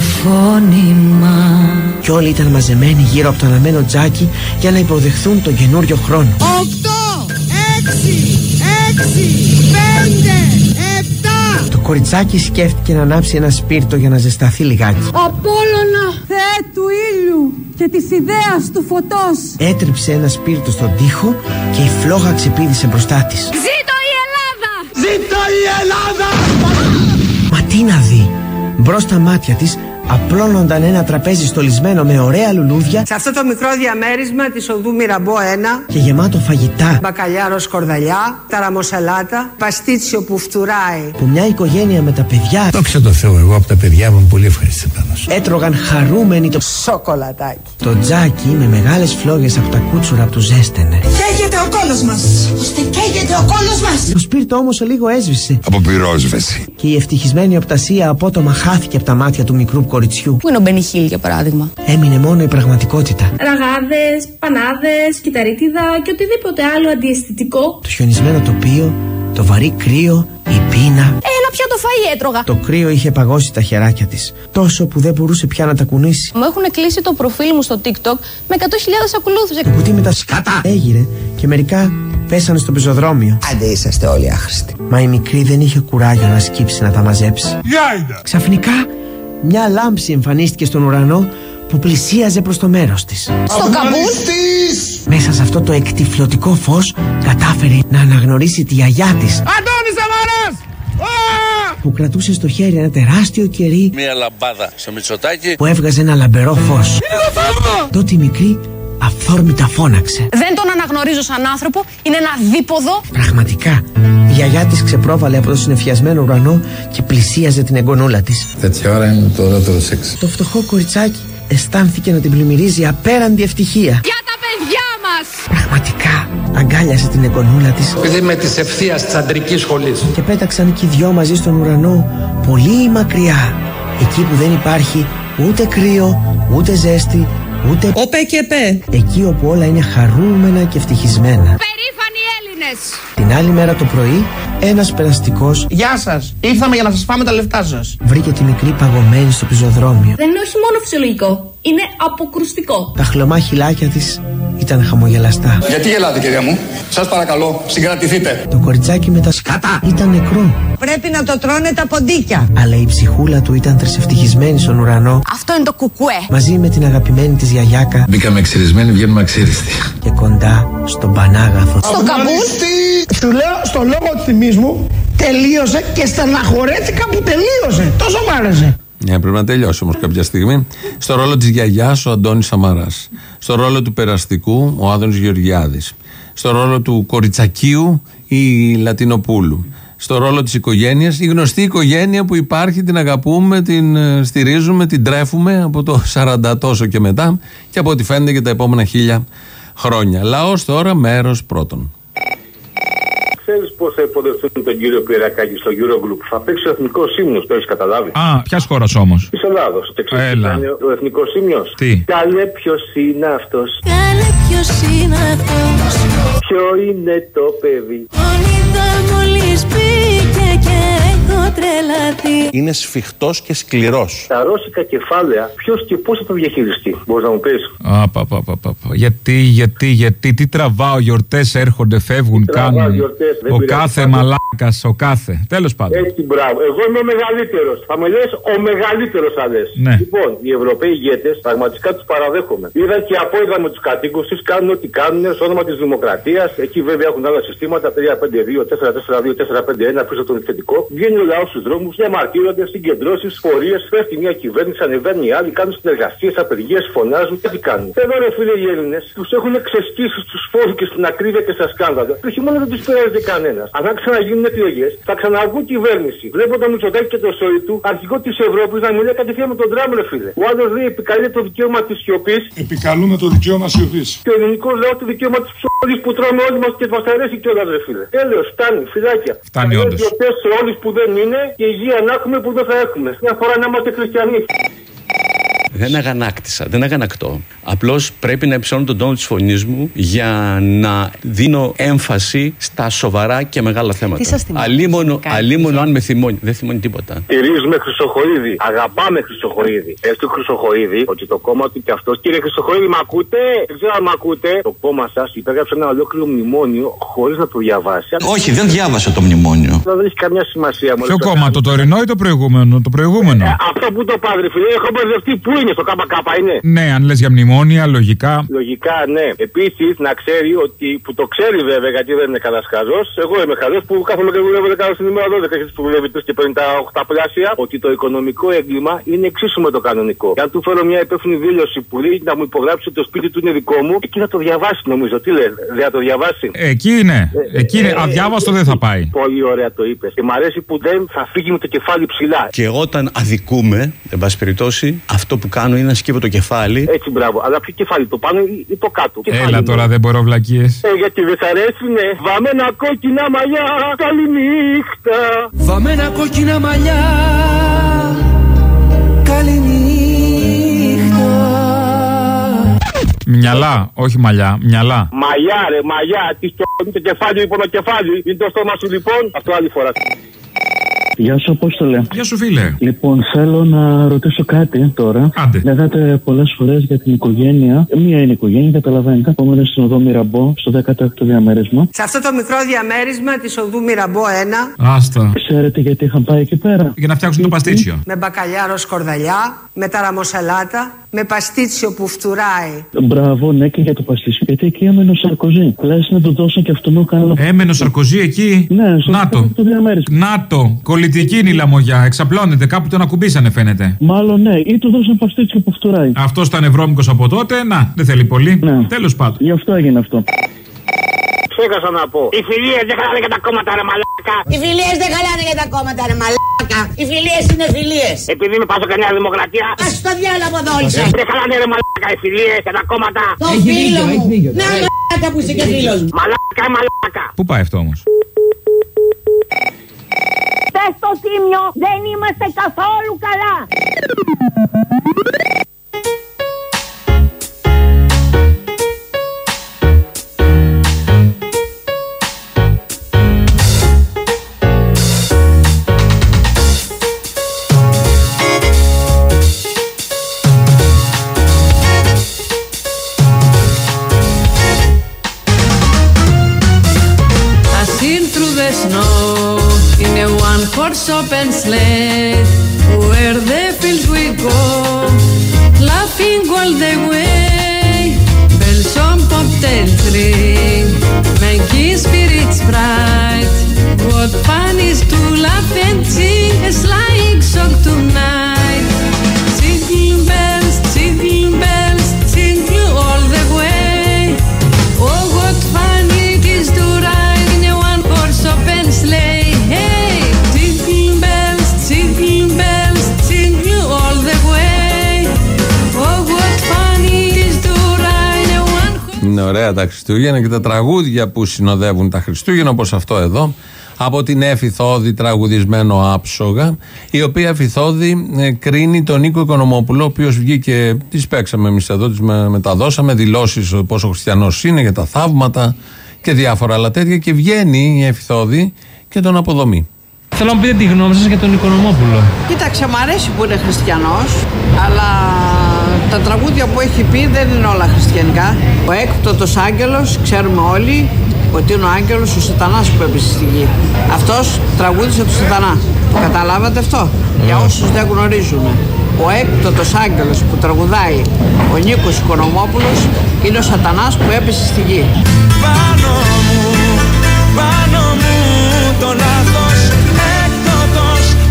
[SPEAKER 2] τηλεφώνημα.
[SPEAKER 18] Κι όλοι ήταν μαζεμένοι γύρω από το αναμένο τζάκι για να υποδεχθούν τον καινούριο χρόνο.
[SPEAKER 6] Οκτώ, έξι, έξι, πέντε, επτά.
[SPEAKER 18] Το κοριτσάκι σκέφτηκε να ανάψει ένα σπίρτο για να ζεσταθεί λιγάκι.
[SPEAKER 21] Απόλλωνα, Θεέ του ήλιου και της ιδέας του φωτός.
[SPEAKER 18] Έτριψε ένα σπίρτο στον τοίχο και η φλόγα ξεπήδησε μπροστά της.
[SPEAKER 21] Ζήτω η Ελλάδα!
[SPEAKER 6] Ζήτω η Ελλάδα!
[SPEAKER 18] Μα τι να δει! Μπρος στα μάτια της απλώνονταν ένα τραπέζι στολισμένο με ωραία λουλούδια
[SPEAKER 19] σε αυτό το μικρό διαμέρισμα της οδού Μυραμπό ένα
[SPEAKER 18] και γεμάτο φαγητά,
[SPEAKER 19] μπακαλιάρο σκορδαλιά, ταραμοσαλάτα, παστίτσιο που φτουράει,
[SPEAKER 18] που μια οικογένεια με τα παιδιά,
[SPEAKER 20] δόξα τω Θεώ, εγώ από τα παιδιά μου πολύ ευχαριστή πάνω σου,
[SPEAKER 18] έτρωγαν χαρούμενοι το
[SPEAKER 19] σοκολατάκι.
[SPEAKER 18] Το τζάκι με μεγάλες φλόγες από τα κούτσουρα του ζέστενε.
[SPEAKER 6] Καίγεται ο κόλος μας! Ώστε καίγεται ο κόλος μας!
[SPEAKER 18] Το σπίρτο όμως λίγο έσβησε
[SPEAKER 20] από πυρόσβεση
[SPEAKER 18] και η ευτυχισμένη οπτασία απότομα χάθηκε από τα μάτια του μικρού κοριτσιού.
[SPEAKER 21] Πού είναι ο Μπενιχίλ για παράδειγμα?
[SPEAKER 18] Έμεινε μόνο η πραγματικότητα.
[SPEAKER 21] Ραγάδες, πανάδες, κυταρίτιδα και οτιδήποτε άλλο αντιαισθητικό.
[SPEAKER 18] Το χιονισμένο τοπίο, το βαρύ κρύο, η πείνα.
[SPEAKER 21] Ένα πιάτο φαΐ έτρωγα.
[SPEAKER 18] Το κρύο είχε παγώσει τα χεράκια της, τόσο που δεν μπορούσε πια να τα κουνήσει.
[SPEAKER 21] Μου έχουν κλείσει το προφίλ μου στο TikTok με εκατό χιλιάδες ακολούθους.
[SPEAKER 18] Το κουτί με τα σκάτα έγειρε και μερικά πέσανε στο πεζοδρόμιο.
[SPEAKER 19] Άντε είσαστε όλοι άχρηστοι.
[SPEAKER 18] Μα η μικρή δεν είχε κουράγιο να σκύψει να τα μαζέψει.
[SPEAKER 20] Γιάιντα.
[SPEAKER 18] Ξαφνικά μια λάμψη εμφανίστηκε στον ουρανό που πλησίαζε προς το μέρος της.
[SPEAKER 21] Στο Καμπούλ!
[SPEAKER 18] Μέσα σε αυτό το εκτυφλωτικό φως κατάφερε να αναγνωρίσει τη γιαγιά της,
[SPEAKER 6] Αντώνης Σαμαράς!
[SPEAKER 18] που κρατούσε στο χέρι ένα τεράστιο κερί,
[SPEAKER 22] μια λαμπάδα στο Μητσοτάκι
[SPEAKER 18] που έβγαζε ένα λαμπερό φως. Τότε η μικρή αυθόρμητα φώναξε.
[SPEAKER 21] Δεν τον αναγνωρίζω σαν άνθρωπο, είναι ένα δίποδο.
[SPEAKER 18] Πραγματικά, η γιαγιά της ξεπρόβαλε από το συννεφιασμένο ουρανό και πλησίαζε την εγγονούλα της.
[SPEAKER 20] Τέτοια ώρα είναι το ωραιότερο σεξ.
[SPEAKER 18] Το φτωχό κοριτσάκι αισθάνθηκε να την πλημμυρίζει απέραντη ευτυχία.
[SPEAKER 21] Για τα παιδιά μας!
[SPEAKER 18] Πραγματικά, αγκάλιασε την εγγονούλα της,
[SPEAKER 20] Επειδή είμαι της ευθείας της αντρικής σχολής,
[SPEAKER 18] και πέταξαν και οι δυο μαζί στον ουρανό, πολύ μακριά, εκεί που δεν υπάρχει ούτε κρύο, ούτε ζέστη, ούτε
[SPEAKER 19] Οπέ και πέ.
[SPEAKER 18] εκεί όπου όλα είναι χαρούμενα και ευτυχισμένα.
[SPEAKER 21] Περήφανοι Έλληνες!
[SPEAKER 18] Την άλλη μέρα το πρωί, ένας περαστικός,
[SPEAKER 1] Γεια σας, ήρθαμε για να σας πάμε τα λεφτά σας.
[SPEAKER 18] βρήκε τη μικρή παγωμένη στο πεζοδρόμιο.
[SPEAKER 21] Δεν είναι όχι μόνο φυσιολογικό, είναι αποκρουστικό.
[SPEAKER 18] Τα χλωμά χειλάκια της ήταν χαμογελαστά.
[SPEAKER 20] γιατί γελάτε κυρία μου, σας παρακαλώ συγκρατηθείτε.
[SPEAKER 18] Το κοριτσάκι με τα σκάτα ήταν νεκρό,
[SPEAKER 19] Πρέπει να το τρώνε τα ποντίκια.
[SPEAKER 18] αλλά η ψυχούλα του ήταν τρισευτυχισμένη στον ουρανό,
[SPEAKER 21] Αυτό είναι το κουκουέ.
[SPEAKER 18] μαζί με την αγαπημένη της γιαγιάκα
[SPEAKER 20] Μπήκαμε ξυρισμένοι, βγαίνουμε αξίριστοι.
[SPEAKER 18] και κοντά στον Πανάγαθο.
[SPEAKER 21] Στο Καμπούλ!
[SPEAKER 1] Σου λέω στο λόγο του θυμής μου, τελείωσε και στεναχωρέθηκα που τελείωσε. Τόσο μ' άρεσε.
[SPEAKER 8] Ναι, πρέπει να τελειώσει όμως κάποια στιγμή. Στο ρόλο της γιαγιάς ο Αντώνης Σαμαράς. Στο ρόλο του περαστικού ο Άδωνης Γεωργιάδης. Στο ρόλο του κοριτσακίου η Λατινοπούλου. Στο ρόλο της οικογένειας, η γνωστή οικογένεια που υπάρχει, την αγαπούμε, την στηρίζουμε, την τρέφουμε από το σαράντα τόσο και μετά και από ό,τι φαίνεται για τα επόμενα χίλια χρόνια. Λαός τώρα, μέρος πρώτον.
[SPEAKER 23] Ξέρεις πώς θα υποδεχθούν τον κύριο Πυριακάκη στο Eurogroup? Θα παίξει ο εθνικός ύμνος, το έχεις καταλάβει?
[SPEAKER 15] Α, ποιας χώρας όμως?
[SPEAKER 23] Της Ελλάδος. Και ξέρεις τι κάνει ο εθνικός ύμνος?
[SPEAKER 15] Τι?
[SPEAKER 23] Καλέ ποιος είναι αυτός?
[SPEAKER 2] Καλέ ποιος είναι αυτός?
[SPEAKER 23] Ποιο είναι το παιδί?
[SPEAKER 2] Όνειδα μόλις πήγε και έχω τρελαθεί.
[SPEAKER 24] Είναι σφιχτός και σκληρός.
[SPEAKER 23] Τα ρώσικα κεφάλαια ποιος και πώς θα το διαχειριστεί? Μπορείς να μου πεις?
[SPEAKER 15] Α, πα, πα, πα, πα. Γιατί, γιατί, γιατί, τι τραβάω, γιορτές έρχονται, φεύγουν, κάνουν.
[SPEAKER 23] Γιορτές,
[SPEAKER 15] ο κάθε μαλάκας, ο κάθε. Τέλος πάντων.
[SPEAKER 23] Έτσι, μπράβο. Εγώ είμαι ο μεγαλύτερος. Θα με λες ο μεγαλύτερος, θα λες.
[SPEAKER 15] Ναι.
[SPEAKER 23] Λοιπόν, οι Ευρωπαίοι ηγέτες πραγματικά τους παραδέχομαι. Είδαν και απόϊδα με τους κατοίκους τους, κάνουν ό,τι κάνουν στο όνομα της δημοκρατίας. Εκεί βέβαια έχουν άλλα συστήματα, τρία πέντε δύο, τέσσερα τέσσερα δύο, τέσσερα πέντε ένα, πίσω από τον επιθετικό. Βγαίνει ο λαός στους δρόμους, διαμαρτύρονται, συγκεντρώσεις, πορείες. Πέφτει μια κυβέρνηση, ανεβαίνει η άλλη, κάνουν συνεργασίες, απεργίες, φωνάζουν και τι κάνουν. Εδώ ρε φίλε οι Έλληνες τους έχουν ξεσκίσει στους φόρους και στην ακρίβεια και στα σκάνδαλα. Το χειμώνα δεν τους πειράζει κανένας. Αν θα ξαναγίνουν εκλογές, θα ξαναβγούν κυβέρνηση. Βλέπω τον Μητσοτάκη και το σόι του, αρχηγό της Ευρώπης, να μιλάει κατευθείαν με τον Τραμπ, ρε φίλε. Ο άλλος λέει επικαλεί το δικαίωμα της σιωπής.
[SPEAKER 9] Επικαλούμε το δικαίωμα σιωπής.
[SPEAKER 23] Και ο ελληνικός λαό το δικαίωμα της ψωλής που τρώμε όλοι μας και μας αρέσει κιόλας, ρε φίλε. Τέλος, φτάνει, φυλάκια.
[SPEAKER 15] Φτάνει όντως.
[SPEAKER 23] Σε όλους που δεν είναι και υγεία να έχουμε που δεν θα έχουμε. Μια φορά να είμαστε χριστιανοί.
[SPEAKER 3] Δεν αγανάκτησα, δεν αγανακτώ. Απλώς πρέπει να υψώνω τον τόνο της φωνής μου για να δίνω έμφαση στα σοβαρά και μεγάλα θέματα.
[SPEAKER 10] Τι σας θυμώνει?
[SPEAKER 3] Αλίμονο, αλίμονο αν με θυμώνει. Δεν θυμώνει τίποτα.
[SPEAKER 23] Στηρίζουμε Χρυσοχοΐδη. Αγαπάμε Χρυσοχοΐδη. Έστω Χρυσοχοΐδη ότι το κόμμα του και αυτός. Κύριε Χρυσοχοΐδη, μ' ακούτε? Δεν ξέρω αν μ' ακούτε. Το κόμμα σας υπέγραψε ένα ολόκληρο μνημόνιο χωρίς να το διαβάσει.
[SPEAKER 3] Όχι, δεν διάβασα το μνημόνιο.
[SPEAKER 23] Δεν έχει καμιά σημασία.
[SPEAKER 15] Ποιο κόμμα, το τωρινό ή το προηγούμενο? Το προηγούμενο.
[SPEAKER 23] Ε, αυτό που το padre, φίλε, έχω μπερδευτεί. Πού είναι, στο ΚΚ είναι?
[SPEAKER 15] Ναι, αν λες για μνημόνια, λογικά.
[SPEAKER 23] Λογικά, ναι. Επίσης, να ξέρει ότι, που το ξέρει βέβαια, γιατί δεν είναι κανένας χαζός. Εγώ είμαι χαζός που κάθομαι και δουλεύω δέκα στην ημέρα δώδεκα και που δουλεύει τρεις και παίρνει τα οκτώ πλάσια. Ότι το οικονομικό έγκλημα είναι εξίσου με το κανονικό. Και αν του φέρω μια υπεύθυνη δήλωση που λέει να μου υπογράψει ότι το σπίτι του είναι δικό μου, εκεί θα το διαβάσει νομίζω. Τι λες, δεν θα το διαβάσει?
[SPEAKER 15] Εκεί είναι. Ε, εκεί είναι. Ε, αδιάβαστο ε, δεν θα πάει.
[SPEAKER 23] Πολύ ωραία το είπες. Και μ' αρέσει που δεν θα φύγει με το κεφάλι ψηλά.
[SPEAKER 3] Και όταν αδικούμε, εν πάση περιπτώσει, αυτό που κάνω είναι να σκύβω το κεφάλι.
[SPEAKER 23] Έτσι, μπράβο. Αλλά ποιο κεφάλι, το πάνω ή, ή το κάτω?
[SPEAKER 15] Έλα
[SPEAKER 23] κεφάλι,
[SPEAKER 15] τώρα, ναι. Δεν μπορώ βλακίες.
[SPEAKER 23] Ε, γιατί δεν σ' αρέσει, ναι. Βαμμένα κόκκινα μαλλιά, καληνύχτα.
[SPEAKER 2] Βαμμένα κόκκινα μαλλιά, καληνύχτα.
[SPEAKER 15] Μυαλά, όχι μαλλιά, μυαλά.
[SPEAKER 23] Μαλλιά, ρε, μαλλιά. Τι στο το κεφάλι, λοιπόν, το κεφάλι. Είναι το στόμα σου, λοιπόν. Αυτό άλλη φορά.
[SPEAKER 11] Γεια σου, Απόστολε.
[SPEAKER 15] Γεια σου, φίλε.
[SPEAKER 11] Λοιπόν, θέλω να ρωτήσω κάτι τώρα.
[SPEAKER 15] Άντε.
[SPEAKER 11] Λέγατε πολλές φορές για την οικογένεια. Μία είναι η οικογένεια, καταλαβαίνετε. Επόμενο στην οδό Μυραμπό, στο δέκατο έκτο διαμέρισμα.
[SPEAKER 19] Σε αυτό το μικρό διαμέρισμα της οδού Μυραμπό ένα.
[SPEAKER 15] Άστα.
[SPEAKER 11] Ξέρετε γιατί είχαν πάει εκεί πέρα?
[SPEAKER 15] Για να φτιάξουν γιατί? Το παστίτσιο.
[SPEAKER 19] Με μπακαλιάρο σκορδαλιά, με ταραμοσαλάτα, με παστίτσιο που φτουράει.
[SPEAKER 11] Μπράβο, ναι, και για το παστίτσιο. Γιατί εκεί έμενε ο Σαρκοζή. Λες να του δώσω και αυτόν καλό.
[SPEAKER 15] Έμενε ο Σαρκοζή εκεί.
[SPEAKER 11] Ναι, στο
[SPEAKER 15] Νάτο. Νάτο. Πολιτική είναι η λαμογιά. Εξαπλώνεται. Κάπου τον ακουμπήσανε, φαίνεται.
[SPEAKER 11] Μάλλον ναι, ή του δώσαν παστίτσιο που φτουράει.
[SPEAKER 15] Αυτό ήταν ευρώμικος από τότε. Να, δεν θέλει πολύ.
[SPEAKER 11] Ναι.
[SPEAKER 15] Τέλος πάντων.
[SPEAKER 11] Γι' αυτό έγινε αυτό.
[SPEAKER 23] Ξέχασα να πω. Οι φιλίες δεν χαλάνε για τα κόμματα, ρε μαλάκα.
[SPEAKER 6] Οι φιλίες δεν χαλάνε για τα κόμματα, ρε μαλάκα. Οι φιλίες είναι φιλίες.
[SPEAKER 23] Επειδή είμαι πάσο και Νέα Δημοκρατία.
[SPEAKER 6] Ας το διάλογο από εδώ όλοι σας.
[SPEAKER 23] Δεν χαλάνε, ρε μαλάκα, οι φιλίες για τα κόμματα.
[SPEAKER 6] Το φίλο μου. Ναι, μαλάκα που είσαι και φίλος μου.
[SPEAKER 23] Μαλάκα, μαλάκα.
[SPEAKER 15] Πού πάει αυτό όμως?
[SPEAKER 12] Πες στο Τίμιο, δεν είμαστε καθόλου καλά.
[SPEAKER 2] Horse open sleigh, where the fields we go, laughing all the way. Bells on bobtails ring, making spirits bright. What fun is to laugh and sing a sleighing song tonight. Jingle bells, jingle bells, jingle all the way. Oh, what fun it is to ride in a one-horse open sleigh.
[SPEAKER 8] Είναι ωραία τα Χριστούγεννα και τα τραγούδια που συνοδεύουν τα Χριστούγεννα, όπως αυτό εδώ, από την Έφη Θόδη, τραγουδισμένο άψογα, η οποία Έφη Θόδη ε, κρίνει τον Νίκο Οικονομόπουλο, ο οποίος βγήκε, τις παίξαμε εμείς εδώ, τις με, μεταδώσαμε, δηλώσεις πόσο χριστιανός είναι για τα θαύματα και διάφορα άλλα τέτοια, και βγαίνει η Έφη Θόδη και τον αποδομεί.
[SPEAKER 25] Θέλω να μου πείτε τη γνώμη σας για τον Οικονομόπουλο.
[SPEAKER 19] Κοίταξε, μου αρέσει που είναι χριστιανός, αλλά τα τραγούδια που έχει πει δεν είναι όλα χριστιανικά. Ο έκπτωτος άγγελος, ξέρουμε όλοι ότι είναι ο άγγελος ο σατανάς που έπεσε στη γη. Αυτός τραγούδισε του σατανά. Το καταλάβατε αυτό? Mm. Για όσους δεν γνωρίζουν. Ο έκπτωτος άγγελος που τραγουδάει ο Νίκος Οικονομόπουλος είναι ο σατανάς που έπεσε στη γη.
[SPEAKER 2] Πάνω μου, πάνω μου το λάθος, έκπτωτος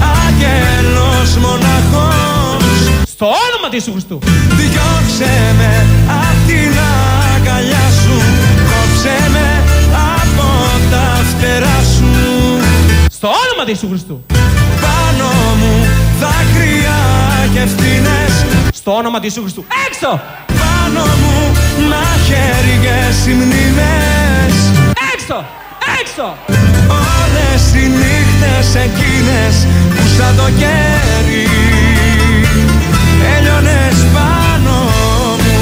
[SPEAKER 4] μοναχός. Στο όνομα της Χριστού. Διώξε με απ' την αγκαλιά σου, κόψε με από τα φτερά σου. Στο όνομα της Χριστού. Πάνω μου δάκρυα και ευθύνες. Στο όνομα της Χριστού. Έξω! Πάνω μου μαχαίριες οι μνήμες. Έξω! Έξω! Όλες οι νύχτες εκείνες που σαν το κέρι έλειωνες πάνω μου.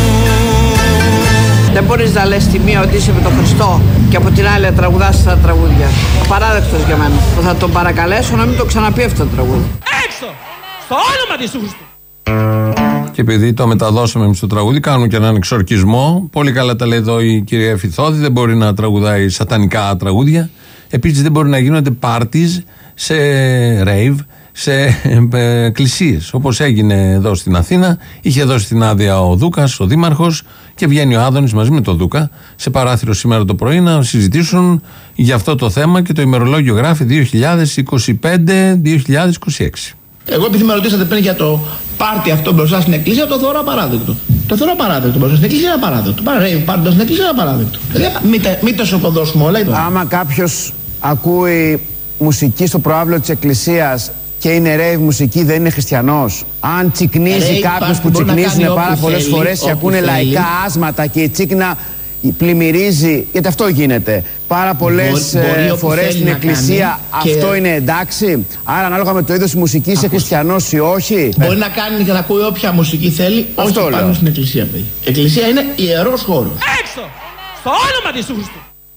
[SPEAKER 19] Δεν μπορείς να λες τη μία ότι είσαι με τον Χριστό και από την άλλη να τραγουδάς τα τραγούδια. Απαράδεκτος για μένα. Θα τον παρακαλέσω να μην το ξαναπεί αυτό το τραγούδι.
[SPEAKER 4] Έξω! Στο όνομα της Χριστού!
[SPEAKER 8] Και επειδή το μεταδώσαμε εμείς το τραγούδι, κάνουν και έναν εξορκισμό. Πολύ καλά τα λέει εδώ η κυρία Εφηθώδη. Δεν μπορεί να τραγουδάει σατανικά τραγούδια. Επίσης δεν μπορεί να γίνονται πάρτις σε ρέιβ, σε ε, εκκλησίες. Όπως έγινε εδώ στην Αθήνα, είχε δώσει την άδεια ο Δούκας, ο δήμαρχος, και βγαίνει ο Άδωνης μαζί με τον Δούκα σε παράθυρο σήμερα το πρωί να συζητήσουν για αυτό το θέμα, και το ημερολόγιο γράφει δύο χιλιάδες είκοσι πέντε δύο χιλιάδες είκοσι έξι.
[SPEAKER 1] Εγώ, επειδή με ρωτήσατε πριν για το πάρτι αυτό μπροστά στην εκκλησία, το θεωρώ απαράδεκτο. Το θεωρώ απαράδεκτο. Μπροστά στην εκκλησία είναι απαράδεκτο. Πάρτι στην εκκλησία είναι απαράδεκτο. Μην το σοποδώσουμε όλα.
[SPEAKER 5] Άμα κάποιος ακούει μουσική στο προάβλιο της εκκλησίας και είναι ρέιβ μουσική, δεν είναι χριστιανός. Αν τσικνίζει κάποιος που τσικνίζουν πάρα πολλές φορές και ακούνε θέλει. λαϊκά άσματα και η τσίκνα πλημμυρίζει, γιατί αυτό γίνεται πάρα πολλές φορές στην εκκλησία, αυτό και... είναι εντάξει. Άρα ανάλογα με το είδος της μουσικής είσαι χριστιανός ή όχι.
[SPEAKER 1] Μπορεί να κάνει και να ακούει όποια μουσική θέλει, όχι πάνω στην εκκλησία. Η εκκλησία είναι ιερός χώρος.
[SPEAKER 4] Έξω! Στο όνομα της Χριστού!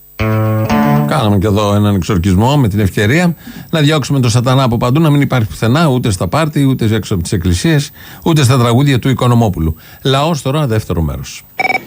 [SPEAKER 8] Κάναμε και εδώ έναν εξορκισμό με την ευκαιρία να διώξουμε τον σατανά από παντού, να μην υπάρχει πουθενά, ούτε στα πάρτι, ούτε έξω από τις εκκλησίες, ούτε στα τραγούδια του Οικονομόπουλου. Λαός τώρα, δεύτερο μέρος.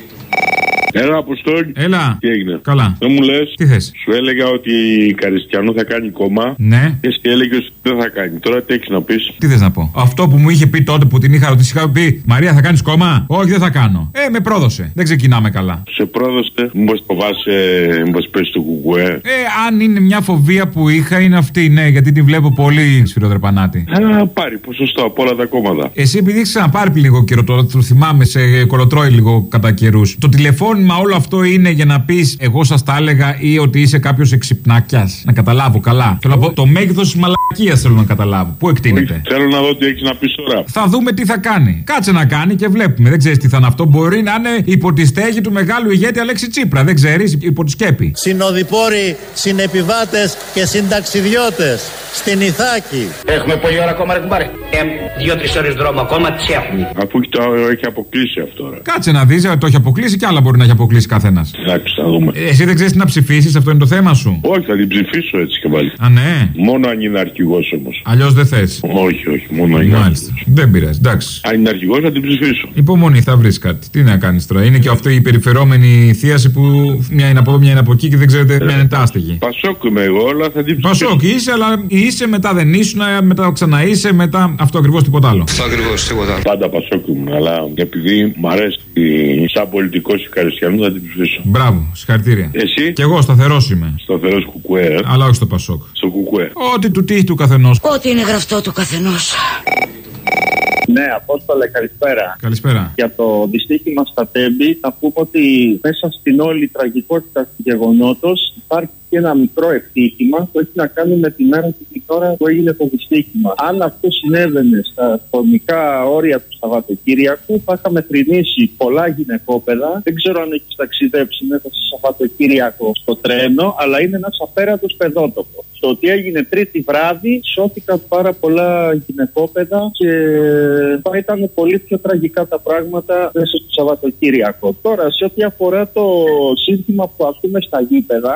[SPEAKER 7] Έλα, Αποστόλη.
[SPEAKER 15] Έλα.
[SPEAKER 7] Τι έγινε?
[SPEAKER 15] Καλά.
[SPEAKER 7] Δεν μου λες.
[SPEAKER 15] Τι θες?
[SPEAKER 7] Σου έλεγα ότι η Καριστιανό θα κάνει κόμμα.
[SPEAKER 15] Ναι.
[SPEAKER 7] Και εσύ έλεγες ότι δεν θα κάνει. Τώρα τι έχεις να πεις?
[SPEAKER 15] Τι θες να πω? Αυτό που μου είχε πει τότε που την είχα ρωτήσει, είχα πει Μαρία, θα κάνεις κόμμα? Όχι, δεν θα κάνω. Ε, με πρόδωσε. Δεν ξεκινάμε καλά.
[SPEAKER 7] Σε πρόδωσε. Μήπως φοβάσαι, μήπως πες το κουκουέ?
[SPEAKER 15] Ε, αν είναι μια φοβία που είχα, είναι αυτή, ναι, γιατί την βλέπω πολύ σφυροδρεπανάτη.
[SPEAKER 7] Α, πάρει ποσοστό από όλα τα κόμματα.
[SPEAKER 15] Εσύ, επειδή έχεις ξαναπάρει λίγο καιρό τώρα, το θυμάμαι, σε κολοτρώει λίγο κατά καιρούς. Το τηλεφώνημα όλο αυτό είναι για να πεις εγώ σας τα έλεγα ή ότι είσαι κάποιος εξυπνάκιας? Να καταλάβω καλά. Θέλω να πω, το μέγεθος της μαλακίας θέλω να καταλάβω. Πού εκτείνεται?
[SPEAKER 7] Θέλω να δω τι έχεις να πεις τώρα.
[SPEAKER 15] Θα δούμε τι θα κάνει. Κάτσε να κάνει και βλέπουμε. Δεν ξέρεις τι θα είναι αυτό. Μπορεί να είναι υπό τη στέγη του μεγάλου ηγέτη Αλέξη Τσίπρα. Δεν ξέρεις, υπό τη σκέπη.
[SPEAKER 10] Συνοδοιπόροι, συνεπιβάτες και συνταξιδιώτες στην Ιθάκη.
[SPEAKER 13] Έχουμε πολλή ώρα ακόμα, ρε κουμπάρε. Ε, δύο-τρεις ώρες δρόμο ακόμα, τι έχουμε.
[SPEAKER 7] Αφού το έχει αποκλείσει αυτό. Ρε.
[SPEAKER 15] Κάτσε να δεις, το έχει αποκλείσει και άλλα μπορεί να έχει αποκλείσει καθένας.
[SPEAKER 7] Εντάξει, θα δούμε.
[SPEAKER 15] Ε, εσύ δεν ξέρεις τι να ψηφίσεις, αυτό είναι το θέμα σου.
[SPEAKER 7] Όχι, θα την ψηφίσω έτσι και πάλι.
[SPEAKER 15] Α, ναι.
[SPEAKER 7] Μόνο αν είναι αρχηγός όμως.
[SPEAKER 15] Αλλιώς δεν θες.
[SPEAKER 7] Όχι, όχι, μόνο αν είναι αρχηγός.
[SPEAKER 15] Δεν πειράζει, εντάξει.
[SPEAKER 7] Αν είναι αρχηγός θα την ψηφίσω.
[SPEAKER 15] Υπομονή, θα βρεις κάτι. Τι να κάνεις τώρα. Είναι και αυτό η περιφερόμενη θίαση που μια είναι από εδώ, μια είναι από εκεί και δεν ξέρετε ε, μια είναι τα άστεγη.
[SPEAKER 7] Πασόκ είμαι εγώ, αλλά θα την ψηφίσω.
[SPEAKER 15] Πασόκ είσαι, αλλά είσαι, μετά δεν ήσουν, μετά ξανά είσαι, μετά αυτό ακριβώς τίποτα άλλο.
[SPEAKER 7] Αυτό ακριβώς τίποτα άλλο. Πάντα Πασόκ ήμουν, αλλά επειδή μ' αρέσει σαν πολιτικός η Καριστιανού θα την ψηφίσω.
[SPEAKER 15] Μπράβο, συγχαρητήρια.
[SPEAKER 7] Εσύ?
[SPEAKER 15] Κι εγώ σταθερός είμαι.
[SPEAKER 7] Σταθερός κουκουέ.
[SPEAKER 15] Αλλά όχι στο Πασόκ.
[SPEAKER 7] Στο κουκουέ.
[SPEAKER 15] Ό,τι του τύχει του καθενός.
[SPEAKER 26] Ό,τι είναι γραφτό του καθενός.
[SPEAKER 11] Ναι, Απόστολε, καλησπέρα.
[SPEAKER 15] Καλησπέρα.
[SPEAKER 11] Για το δυστύχημα στα Τέμπη, θα πούμε ότι μέσα στην όλη τραγικότητα του γεγονότος υπάρχει και ένα μικρό ευτύχημα που έχει να κάνει με τη μέρα και την ώρα που έγινε το δυστύχημα. Αν αυτό συνέβαινε στα χρονικά όρια του Σαββατοκύριακου, θα είχαμε θρηνήσει πολλά γυναικόπαιδα. Δεν ξέρω αν έχει ταξιδέψει μέσα στο Σαββατοκύριακο στο τρένο, αλλά είναι ένας απέραντος παιδότοπος. Το ότι έγινε Τρίτη βράδυ, σώθηκαν πάρα πολλά γυναικόπαιδα και θα ήταν πολύ πιο τραγικά τα πράγματα μέσα στο Σαββατοκύριακο. Τώρα, σε ό,τι αφορά το σύνθημα που ακούμε στα γήπεδα.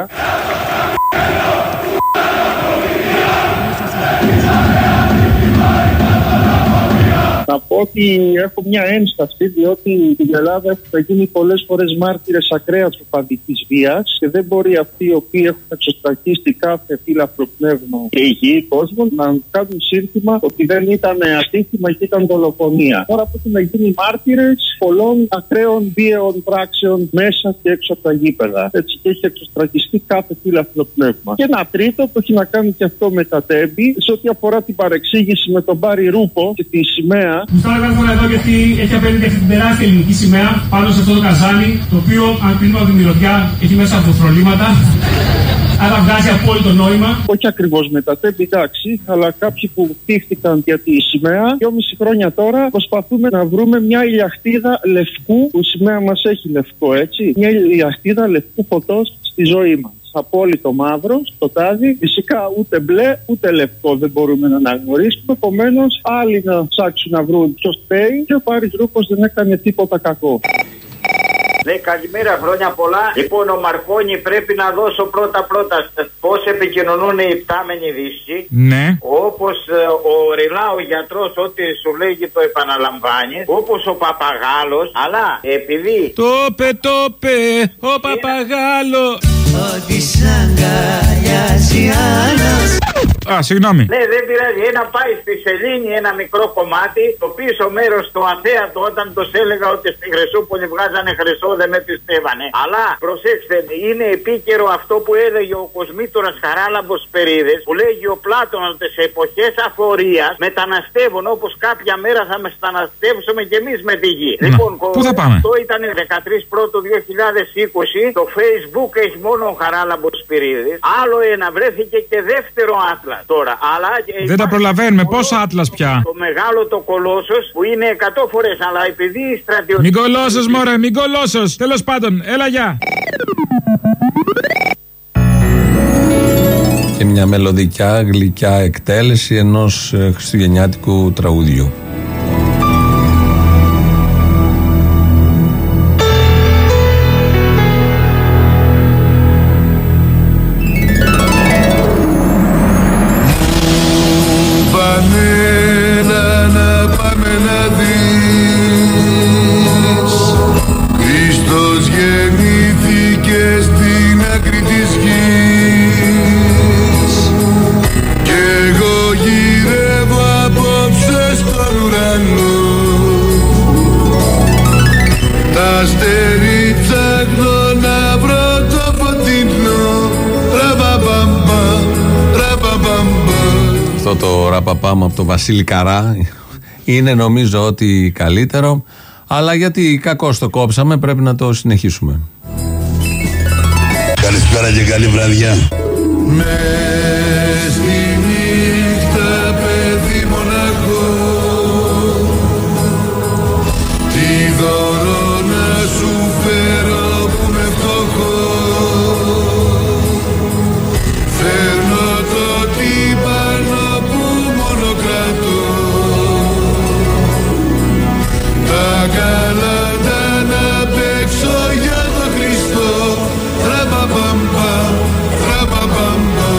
[SPEAKER 11] Να πω ότι έχω μια ένσταση, διότι στην Ελλάδα έχουν γίνει πολλές φορές μάρτυρες ακραίας οπαδικής βίας και δεν μπορεί αυτοί οι οποίοι έχουν εξωστρακίσει κάθε φύλαθρο πνεύμα και υγιή κόσμο να κάνουν σύνθημα ότι δεν ήταν ατύχημα και ήταν δολοφονία. Τώρα που έχουν γίνει μάρτυρες πολλών ακραίων βίαιων πράξεων μέσα και έξω από τα γήπεδα. Έτσι και έχει εξωστρακιστεί κάθε φύλαθρο πνεύμα. Και ένα τρίτο που έχει να κάνει και αυτό με τα τέμπη, σε ό,τι αφορά την παρεξήγηση με τον Μπάρι Ρούπο και τη σημαία.
[SPEAKER 14] Γουστάρω κάθε φορά εδώ γιατί έχει απέναντι αυτή την τεράστια ελληνική σημαία πάνω σε αυτό το καζάνι, το οποίο αν κρίνουμε από τη μυρωδιά έχει μέσα αυτοφρολήματα. Άρα βγάζει απόλυτο νόημα.
[SPEAKER 11] Όχι ακριβώς με τα τέμπη, εντάξει, αλλά κάποιοι που χτίστηκαν για τη σημαία, δυόμιση χρόνια τώρα προσπαθούμε να βρούμε μια ηλιαχτίδα λευκού, που η σημαία μας έχει λευκό, έτσι. Μια ηλιαχτίδα λευκού φωτός στη ζωή μας. Απόλυτο μαύρο, στο τάδι. Φυσικά ούτε μπλε ούτε λευκό δεν μπορούμε να αναγνωρίσουμε. Επομένως, άλλοι να ψάξουν να βρουν ποιος φταίει και ο Πάρης Ρούπος δεν έκανε τίποτα κακό.
[SPEAKER 16] Ναι, καλημέρα, χρόνια πολλά. Λοιπόν, ο Μαρκόνι πρέπει να δώσω πρώτα-πρώτα πώς επικοινωνούν οι πτάμενοι δύσσοι.
[SPEAKER 15] Ναι.
[SPEAKER 16] Όπως ε, ο Ριλά, ο γιατρός, ό,τι σου λέγει το επαναλαμβάνει. Όπως ο Παπαγάλος. Αλλά επειδή.
[SPEAKER 15] Το πε, το πε, ο Παπαγάλο.
[SPEAKER 6] Ότι σ' αγκαλιάζει άλλος.
[SPEAKER 15] Α, συγγνώμη.
[SPEAKER 16] Ναι, δεν πειράζει. Ένα πάει στη σελήνη, ένα μικρό κομμάτι. Το πίσω μέρος του αθέατο, όταν τους έλεγα ότι στη Χρυσούπολη βγάζανε χρυσό, δεν με πιστεύανε. Αλλά προσέξτε, είναι επίκαιρο αυτό που έλεγε ο Κοσμήτωρας Χαράλαμπος Περίδες, που λέγει ο Πλάτωνας ότι σε εποχές αφορίας μεταναστεύουν, όπως κάποια μέρα θα μεταναστεύσουμε κι εμείς με τη γη.
[SPEAKER 15] Να,
[SPEAKER 16] λοιπόν,
[SPEAKER 15] πού θα πάμε?
[SPEAKER 16] Αυτό ήταν δεκατρείς πρώτου δύο χιλιάδες είκοσι. Το Facebook έχει μόνο ο Χαράλαμπος Περίδης. Άλλο ένα, βρέθηκε και δεύτερο άτλας τώρα. Αλλά
[SPEAKER 15] δεν τα προλαβαίνουμε. Πόσα άτλας πια?
[SPEAKER 16] Το μεγάλο το Κολόσος που είναι εκατό φορές, αλλά επειδή η στρατιωτική.
[SPEAKER 15] Μην κολώσος, μωρέ, μην κολώσος. Τέλος πάντων, έλα, γεια. Και μια μελωδικιά, γλυκιά εκτέλεση ενός χριστουγεννιάτικου τραγουδιού. Αυτό το ραπαπάμα από το Βασίλη Καρά είναι νομίζω ότι καλύτερο, αλλά γιατί κακώς το κόψαμε πρέπει να το συνεχίσουμε.
[SPEAKER 17] Καλησπέρα και καλή βραδιά.
[SPEAKER 18] Μες στη νύχτα παιδί μοναχό, τι δώρο να σου φέρω που με φτωχό. Φέρνω το τύπανο που μόνο κρατώ, τα καλάτα να παίξω για το Χριστό. Ραπαπαμπα, ραπαπαμπα.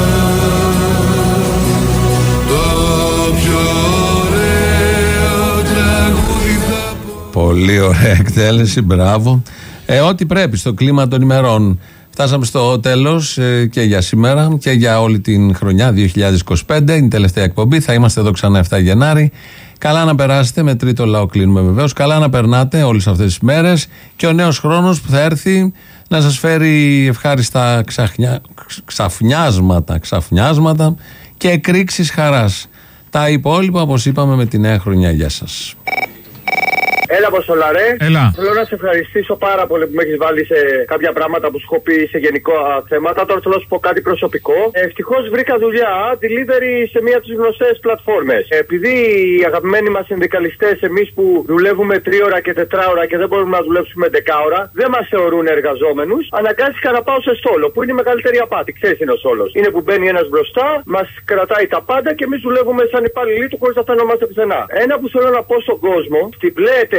[SPEAKER 18] Το πιο ωραίο τραγούδι θα πω.
[SPEAKER 8] Πολύ ωραία εκτέλεση, μπράβο. Ε, ό,τι πρέπει στο κλίμα των ημερών. Φτάσαμε στο τέλος ε, και για σήμερα και για όλη την χρονιά δύο χιλιάδες είκοσι πέντε. Είναι η τελευταία εκπομπή. Θα είμαστε εδώ ξανά εφτά Γενάρη. Καλά να περάσετε. Με τρίτο λαό κλείνουμε βεβαίως. Καλά να περνάτε όλες αυτές τις μέρες. Και ο νέος χρόνος που θα έρθει να σας φέρει ευχάριστα ξαχνιά, ξαφνιάσματα, ξαφνιάσματα και εκρήξεις χαράς. Τα υπόλοιπα, όπως είπαμε, με τη νέα χρονιά. Γεια σας.
[SPEAKER 20] Έλα, Αποστολάρε.
[SPEAKER 15] Έλα.
[SPEAKER 20] Θέλω να σε ευχαριστήσω πάρα πολύ που με έχεις βάλει σε κάποια πράγματα που σου έχω πει σε γενικό θέματα. Τώρα θέλω να σου πω κάτι προσωπικό. Ευτυχώς βρήκα δουλειά delivery σε μία από τις γνωστές πλατφόρμες. Επειδή οι αγαπημένοι μας συνδικαλιστές, εμείς που δουλεύουμε τρίωρα και τετράωρα και δεν μπορούμε να δουλέψουμε δεκάωρα, δεν μας θεωρούν εργαζόμενους, αναγκάστηκα να πάω σε στόλο, που είναι η μεγαλύτερη απάτη. Ξέρεις, είναι ο στόλος. Είναι που μπαίνει ένας μπροστά, μας κρατάει τα πάντα και εμείς δουλεύουμε σαν υπάλληλοι του χωρίς να φαινόμαστε πουθενά. Ένα που θέλω να πω στον κόσμο, στην μπλε εταιρεία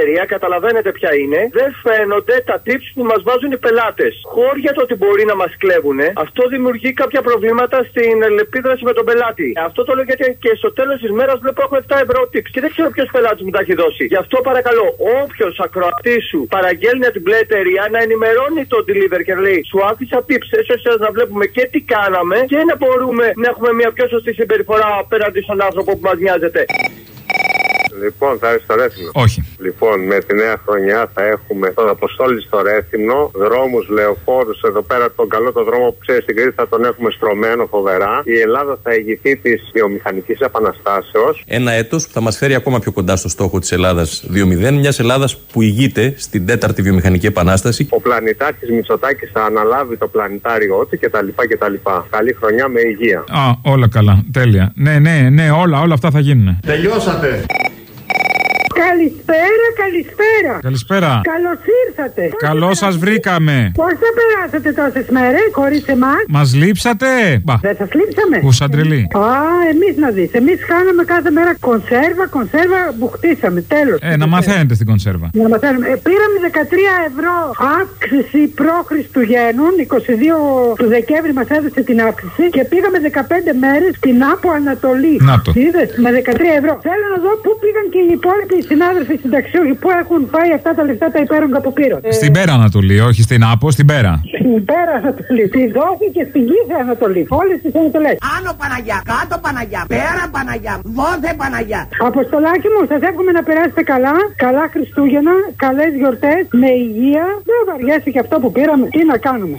[SPEAKER 20] εταιρεία, καταλαβαίνετε ποια είναι, δεν φαίνονται τα tips που μας βάζουν οι πελάτες. Χώρια το ότι μπορεί να μας κλέβουν, αυτό δημιουργεί κάποια προβλήματα στην αλληλεπίδραση με τον πελάτη. Αυτό το λέω γιατί και στο τέλος της μέρας βλέπω έχω επτά ευρώ tips και δεν ξέρω ποιος πελάτης μου τα έχει δώσει. Γι' αυτό παρακαλώ, όποιος ακροατής σου παραγγέλνει την μπλε εταιρεία να ενημερώνει το deliver και να λέει σου άφησα tips, έτσι ώστε να βλέπουμε και τι κάναμε και να μπορούμε να έχουμε μια πιο σωστή συμπεριφορά απέναντι στον άνθρωπο που μας νοιάζεται.
[SPEAKER 3] Λοιπόν, θα έρθει στο Ρέθυμνο.
[SPEAKER 15] Όχι.
[SPEAKER 3] Λοιπόν, με τη νέα χρονιά θα έχουμε τον Αποστόλη στο Ρέθυμνο, δρόμους, λεωφόρους, εδώ πέρα τον καλό το δρόμο που ξέρει στην Κρήτη θα τον έχουμε στρωμένο φοβερά. Η Ελλάδα θα ηγηθεί της βιομηχανικής επαναστάσεως.
[SPEAKER 9] Ένα έτος που θα μας φέρει ακόμα πιο κοντά στο στόχο της Ελλάδας δύο μηδέν, μιας Ελλάδας που ηγείται στην τέταρτη βιομηχανική επανάσταση.
[SPEAKER 3] Ο πλανητάρχης Μητσοτάκης θα αναλάβει το πλανητάριό του κτλ. κτλ. Καλή χρονιά με υγεία.
[SPEAKER 15] Α, όλα καλά. Τέλεια. Ναι, ναι, ναι, όλα, όλα αυτά θα γίνουν.
[SPEAKER 3] Τελειώσατε.
[SPEAKER 12] Καλησπέρα, καλησπέρα.
[SPEAKER 15] Καλησπέρα.
[SPEAKER 12] Καλώς ήρθατε.
[SPEAKER 15] Καλώς σας βρήκαμε.
[SPEAKER 12] Πώς θα περάσατε τόσες μέρες χωρίς εμάς?
[SPEAKER 15] Μας λείψατε. Μπα.
[SPEAKER 12] Δεν σας λείψαμε.
[SPEAKER 15] Που σαν τρελή.
[SPEAKER 12] Α, εμείς να δεις. Εμείς χάναμε κάθε μέρα κονσέρβα, κονσέρβα που χτίσαμε. Τέλος.
[SPEAKER 15] Ε, να μαθαίνετε στην κονσέρβα.
[SPEAKER 12] Να μαθαίνουμε. Ε, πήραμε δεκατρία ευρώ αύξηση προ-Χριστουγέννων. είκοσι δύο του Δεκέμβρη μας έδωσε την αύξηση και πήγαμε δεκαπέντε μέρες στην Άπο Ανατολή.
[SPEAKER 15] Να το.
[SPEAKER 12] Είδες, με δεκατρία ευρώ. Θέλω να δω πού πήγαν και οι υπόλοιποι συνάδελφοι συνταξιούχοι που έχουν πάει αυτά τα λεφτά τα υπέρογκα που πήραν.
[SPEAKER 15] Στην Πέρα Ανατολή, όχι στην Άπο, στην Πέρα.
[SPEAKER 12] Στην Πέρα Ανατολή. Στη Δόθη και στην Γήθα Ανατολή. Όλες τις Ανατολές.
[SPEAKER 6] Άνω Παναγιά, κάτω Παναγιά, πέρα Παναγιά, δόθε Παναγιά.
[SPEAKER 12] Αποστολάκι μου, σας εύχομαι να περάσετε καλά. Καλά Χριστούγεννα, καλές γιορτές, με υγεία. Δεν βαριέσαι και αυτό που πήραμε. Τι να κάνουμε.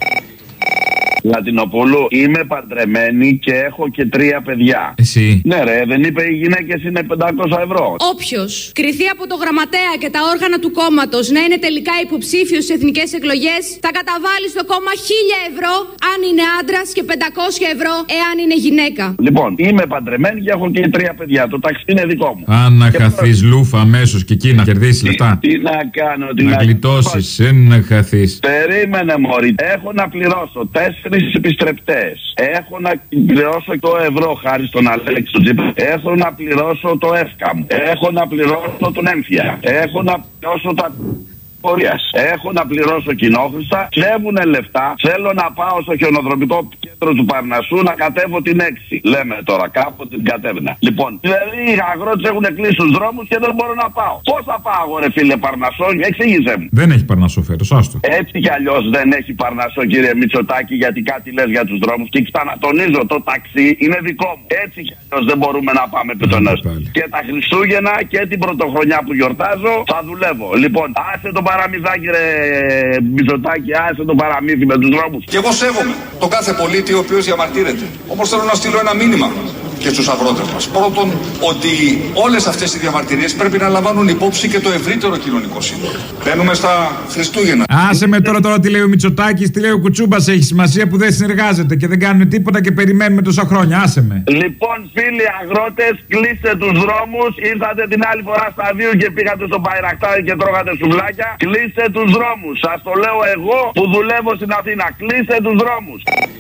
[SPEAKER 17] Λατινοπούλου, είμαι παντρεμένη και έχω και τρία παιδιά.
[SPEAKER 15] Εσύ.
[SPEAKER 17] Ναι, ρε, δεν είπε οι γυναίκες είναι πεντακόσια ευρώ.
[SPEAKER 21] Όποιος κριθεί από το γραμματέα και τα όργανα του κόμματος να είναι τελικά υποψήφιος στις εθνικές εκλογές, θα καταβάλει στο κόμμα χίλια ευρώ αν είναι άντρας και πεντακόσια ευρώ εάν είναι γυναίκα.
[SPEAKER 17] Λοιπόν, είμαι παντρεμένη και έχω και τρία παιδιά. Το ταξί είναι δικό μου.
[SPEAKER 15] Αν να χαθείς τώρα... λούφα αμέσως και εκεί να κερδίσεις λεφτά.
[SPEAKER 17] Τι, τι να κάνω, τι
[SPEAKER 15] να, να γλιτώσεις, δεν να χαθείς.
[SPEAKER 17] Περίμενε, μωρή. Έχω να πληρώσω τέσσερις επιστρεπτές. Έχω να πληρώσω το ευρώ χάρη στον Αλέξη του Τζίπρα. Έχω να πληρώσω το ΕΦΚΑΜ. Έχω να πληρώσω τον έμφυα. Έχω να πληρώσω τα πορείας. Έχω να πληρώσω κοινόχρηστα. Κλέβουνε λεφτά. Θέλω να πάω στο χιονοδρομικό κέντρο του Παρνασσού να κατέβω την έξι. Λέμε τώρα, κάποτε την κατέβαινα. Λοιπόν, δηλαδή οι αγρότες έχουν κλείσει τους δρόμους και δεν μπορώ να πάω. Πώς θα πάω, ρε φίλε Παρνασσό, εξήγησε μου.
[SPEAKER 15] Δεν έχει Παρνασσό φέτος, άστο.
[SPEAKER 17] Έτσι κι αλλιώς δεν έχει Παρνασσό, κύριε Μητσοτάκη, γιατί κάτι λες για τους δρόμους. Και ξανατονίζω, το ταξί είναι δικό μου. Έτσι κι αλλιώς δεν μπορούμε να πάμε πιτονές. Και τα Χριστούγεννα και την πρωτοχρονιά που γιορτάζω θα δουλεύω. Λοιπόν, άσε τον παραμυθάκι, ρε Μητσοτάκη, άσε τον παραμύθι με τους δρόμους.
[SPEAKER 22] Και εγώ σέβομαι τον κάθε πολίτη ο οποίος διαμαρτύρεται. Όμως θέλω να στείλω ένα μήνυμα και στους αγρότες μας. Πρώτον, ότι όλες αυτές οι διαμαρτυρίες πρέπει να λαμβάνουν υπόψη και το ευρύτερο κοινωνικό σύνολο. Μπαίνουμε στα Χριστούγεννα.
[SPEAKER 15] Άσε με τώρα, τώρα τι λέει ο Μητσοτάκης, τι λέει ο Κουτσούμπας. Έχει σημασία που δεν συνεργάζεται και δεν κάνουν τίποτα και περιμένουμε τόσα χρόνια. Άσε με.
[SPEAKER 17] Λοιπόν, φίλοι αγρότες, κλείστε τους δρόμους. Ήρθατε την άλλη φορά στα δύο και πήγατε στο Μπαϊρακτάρι και τρώγατε σουβλάκια. Κλείστε τους δρόμους. Σας το λέω εγώ που δουλεύω στην Αθήνα. Κλείστε τους δρόμους.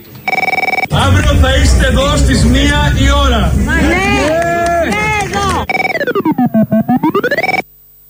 [SPEAKER 4] Αύριο θα είστε εδώ στις μία η ώρα.
[SPEAKER 12] Ναι, ναι, εδώ.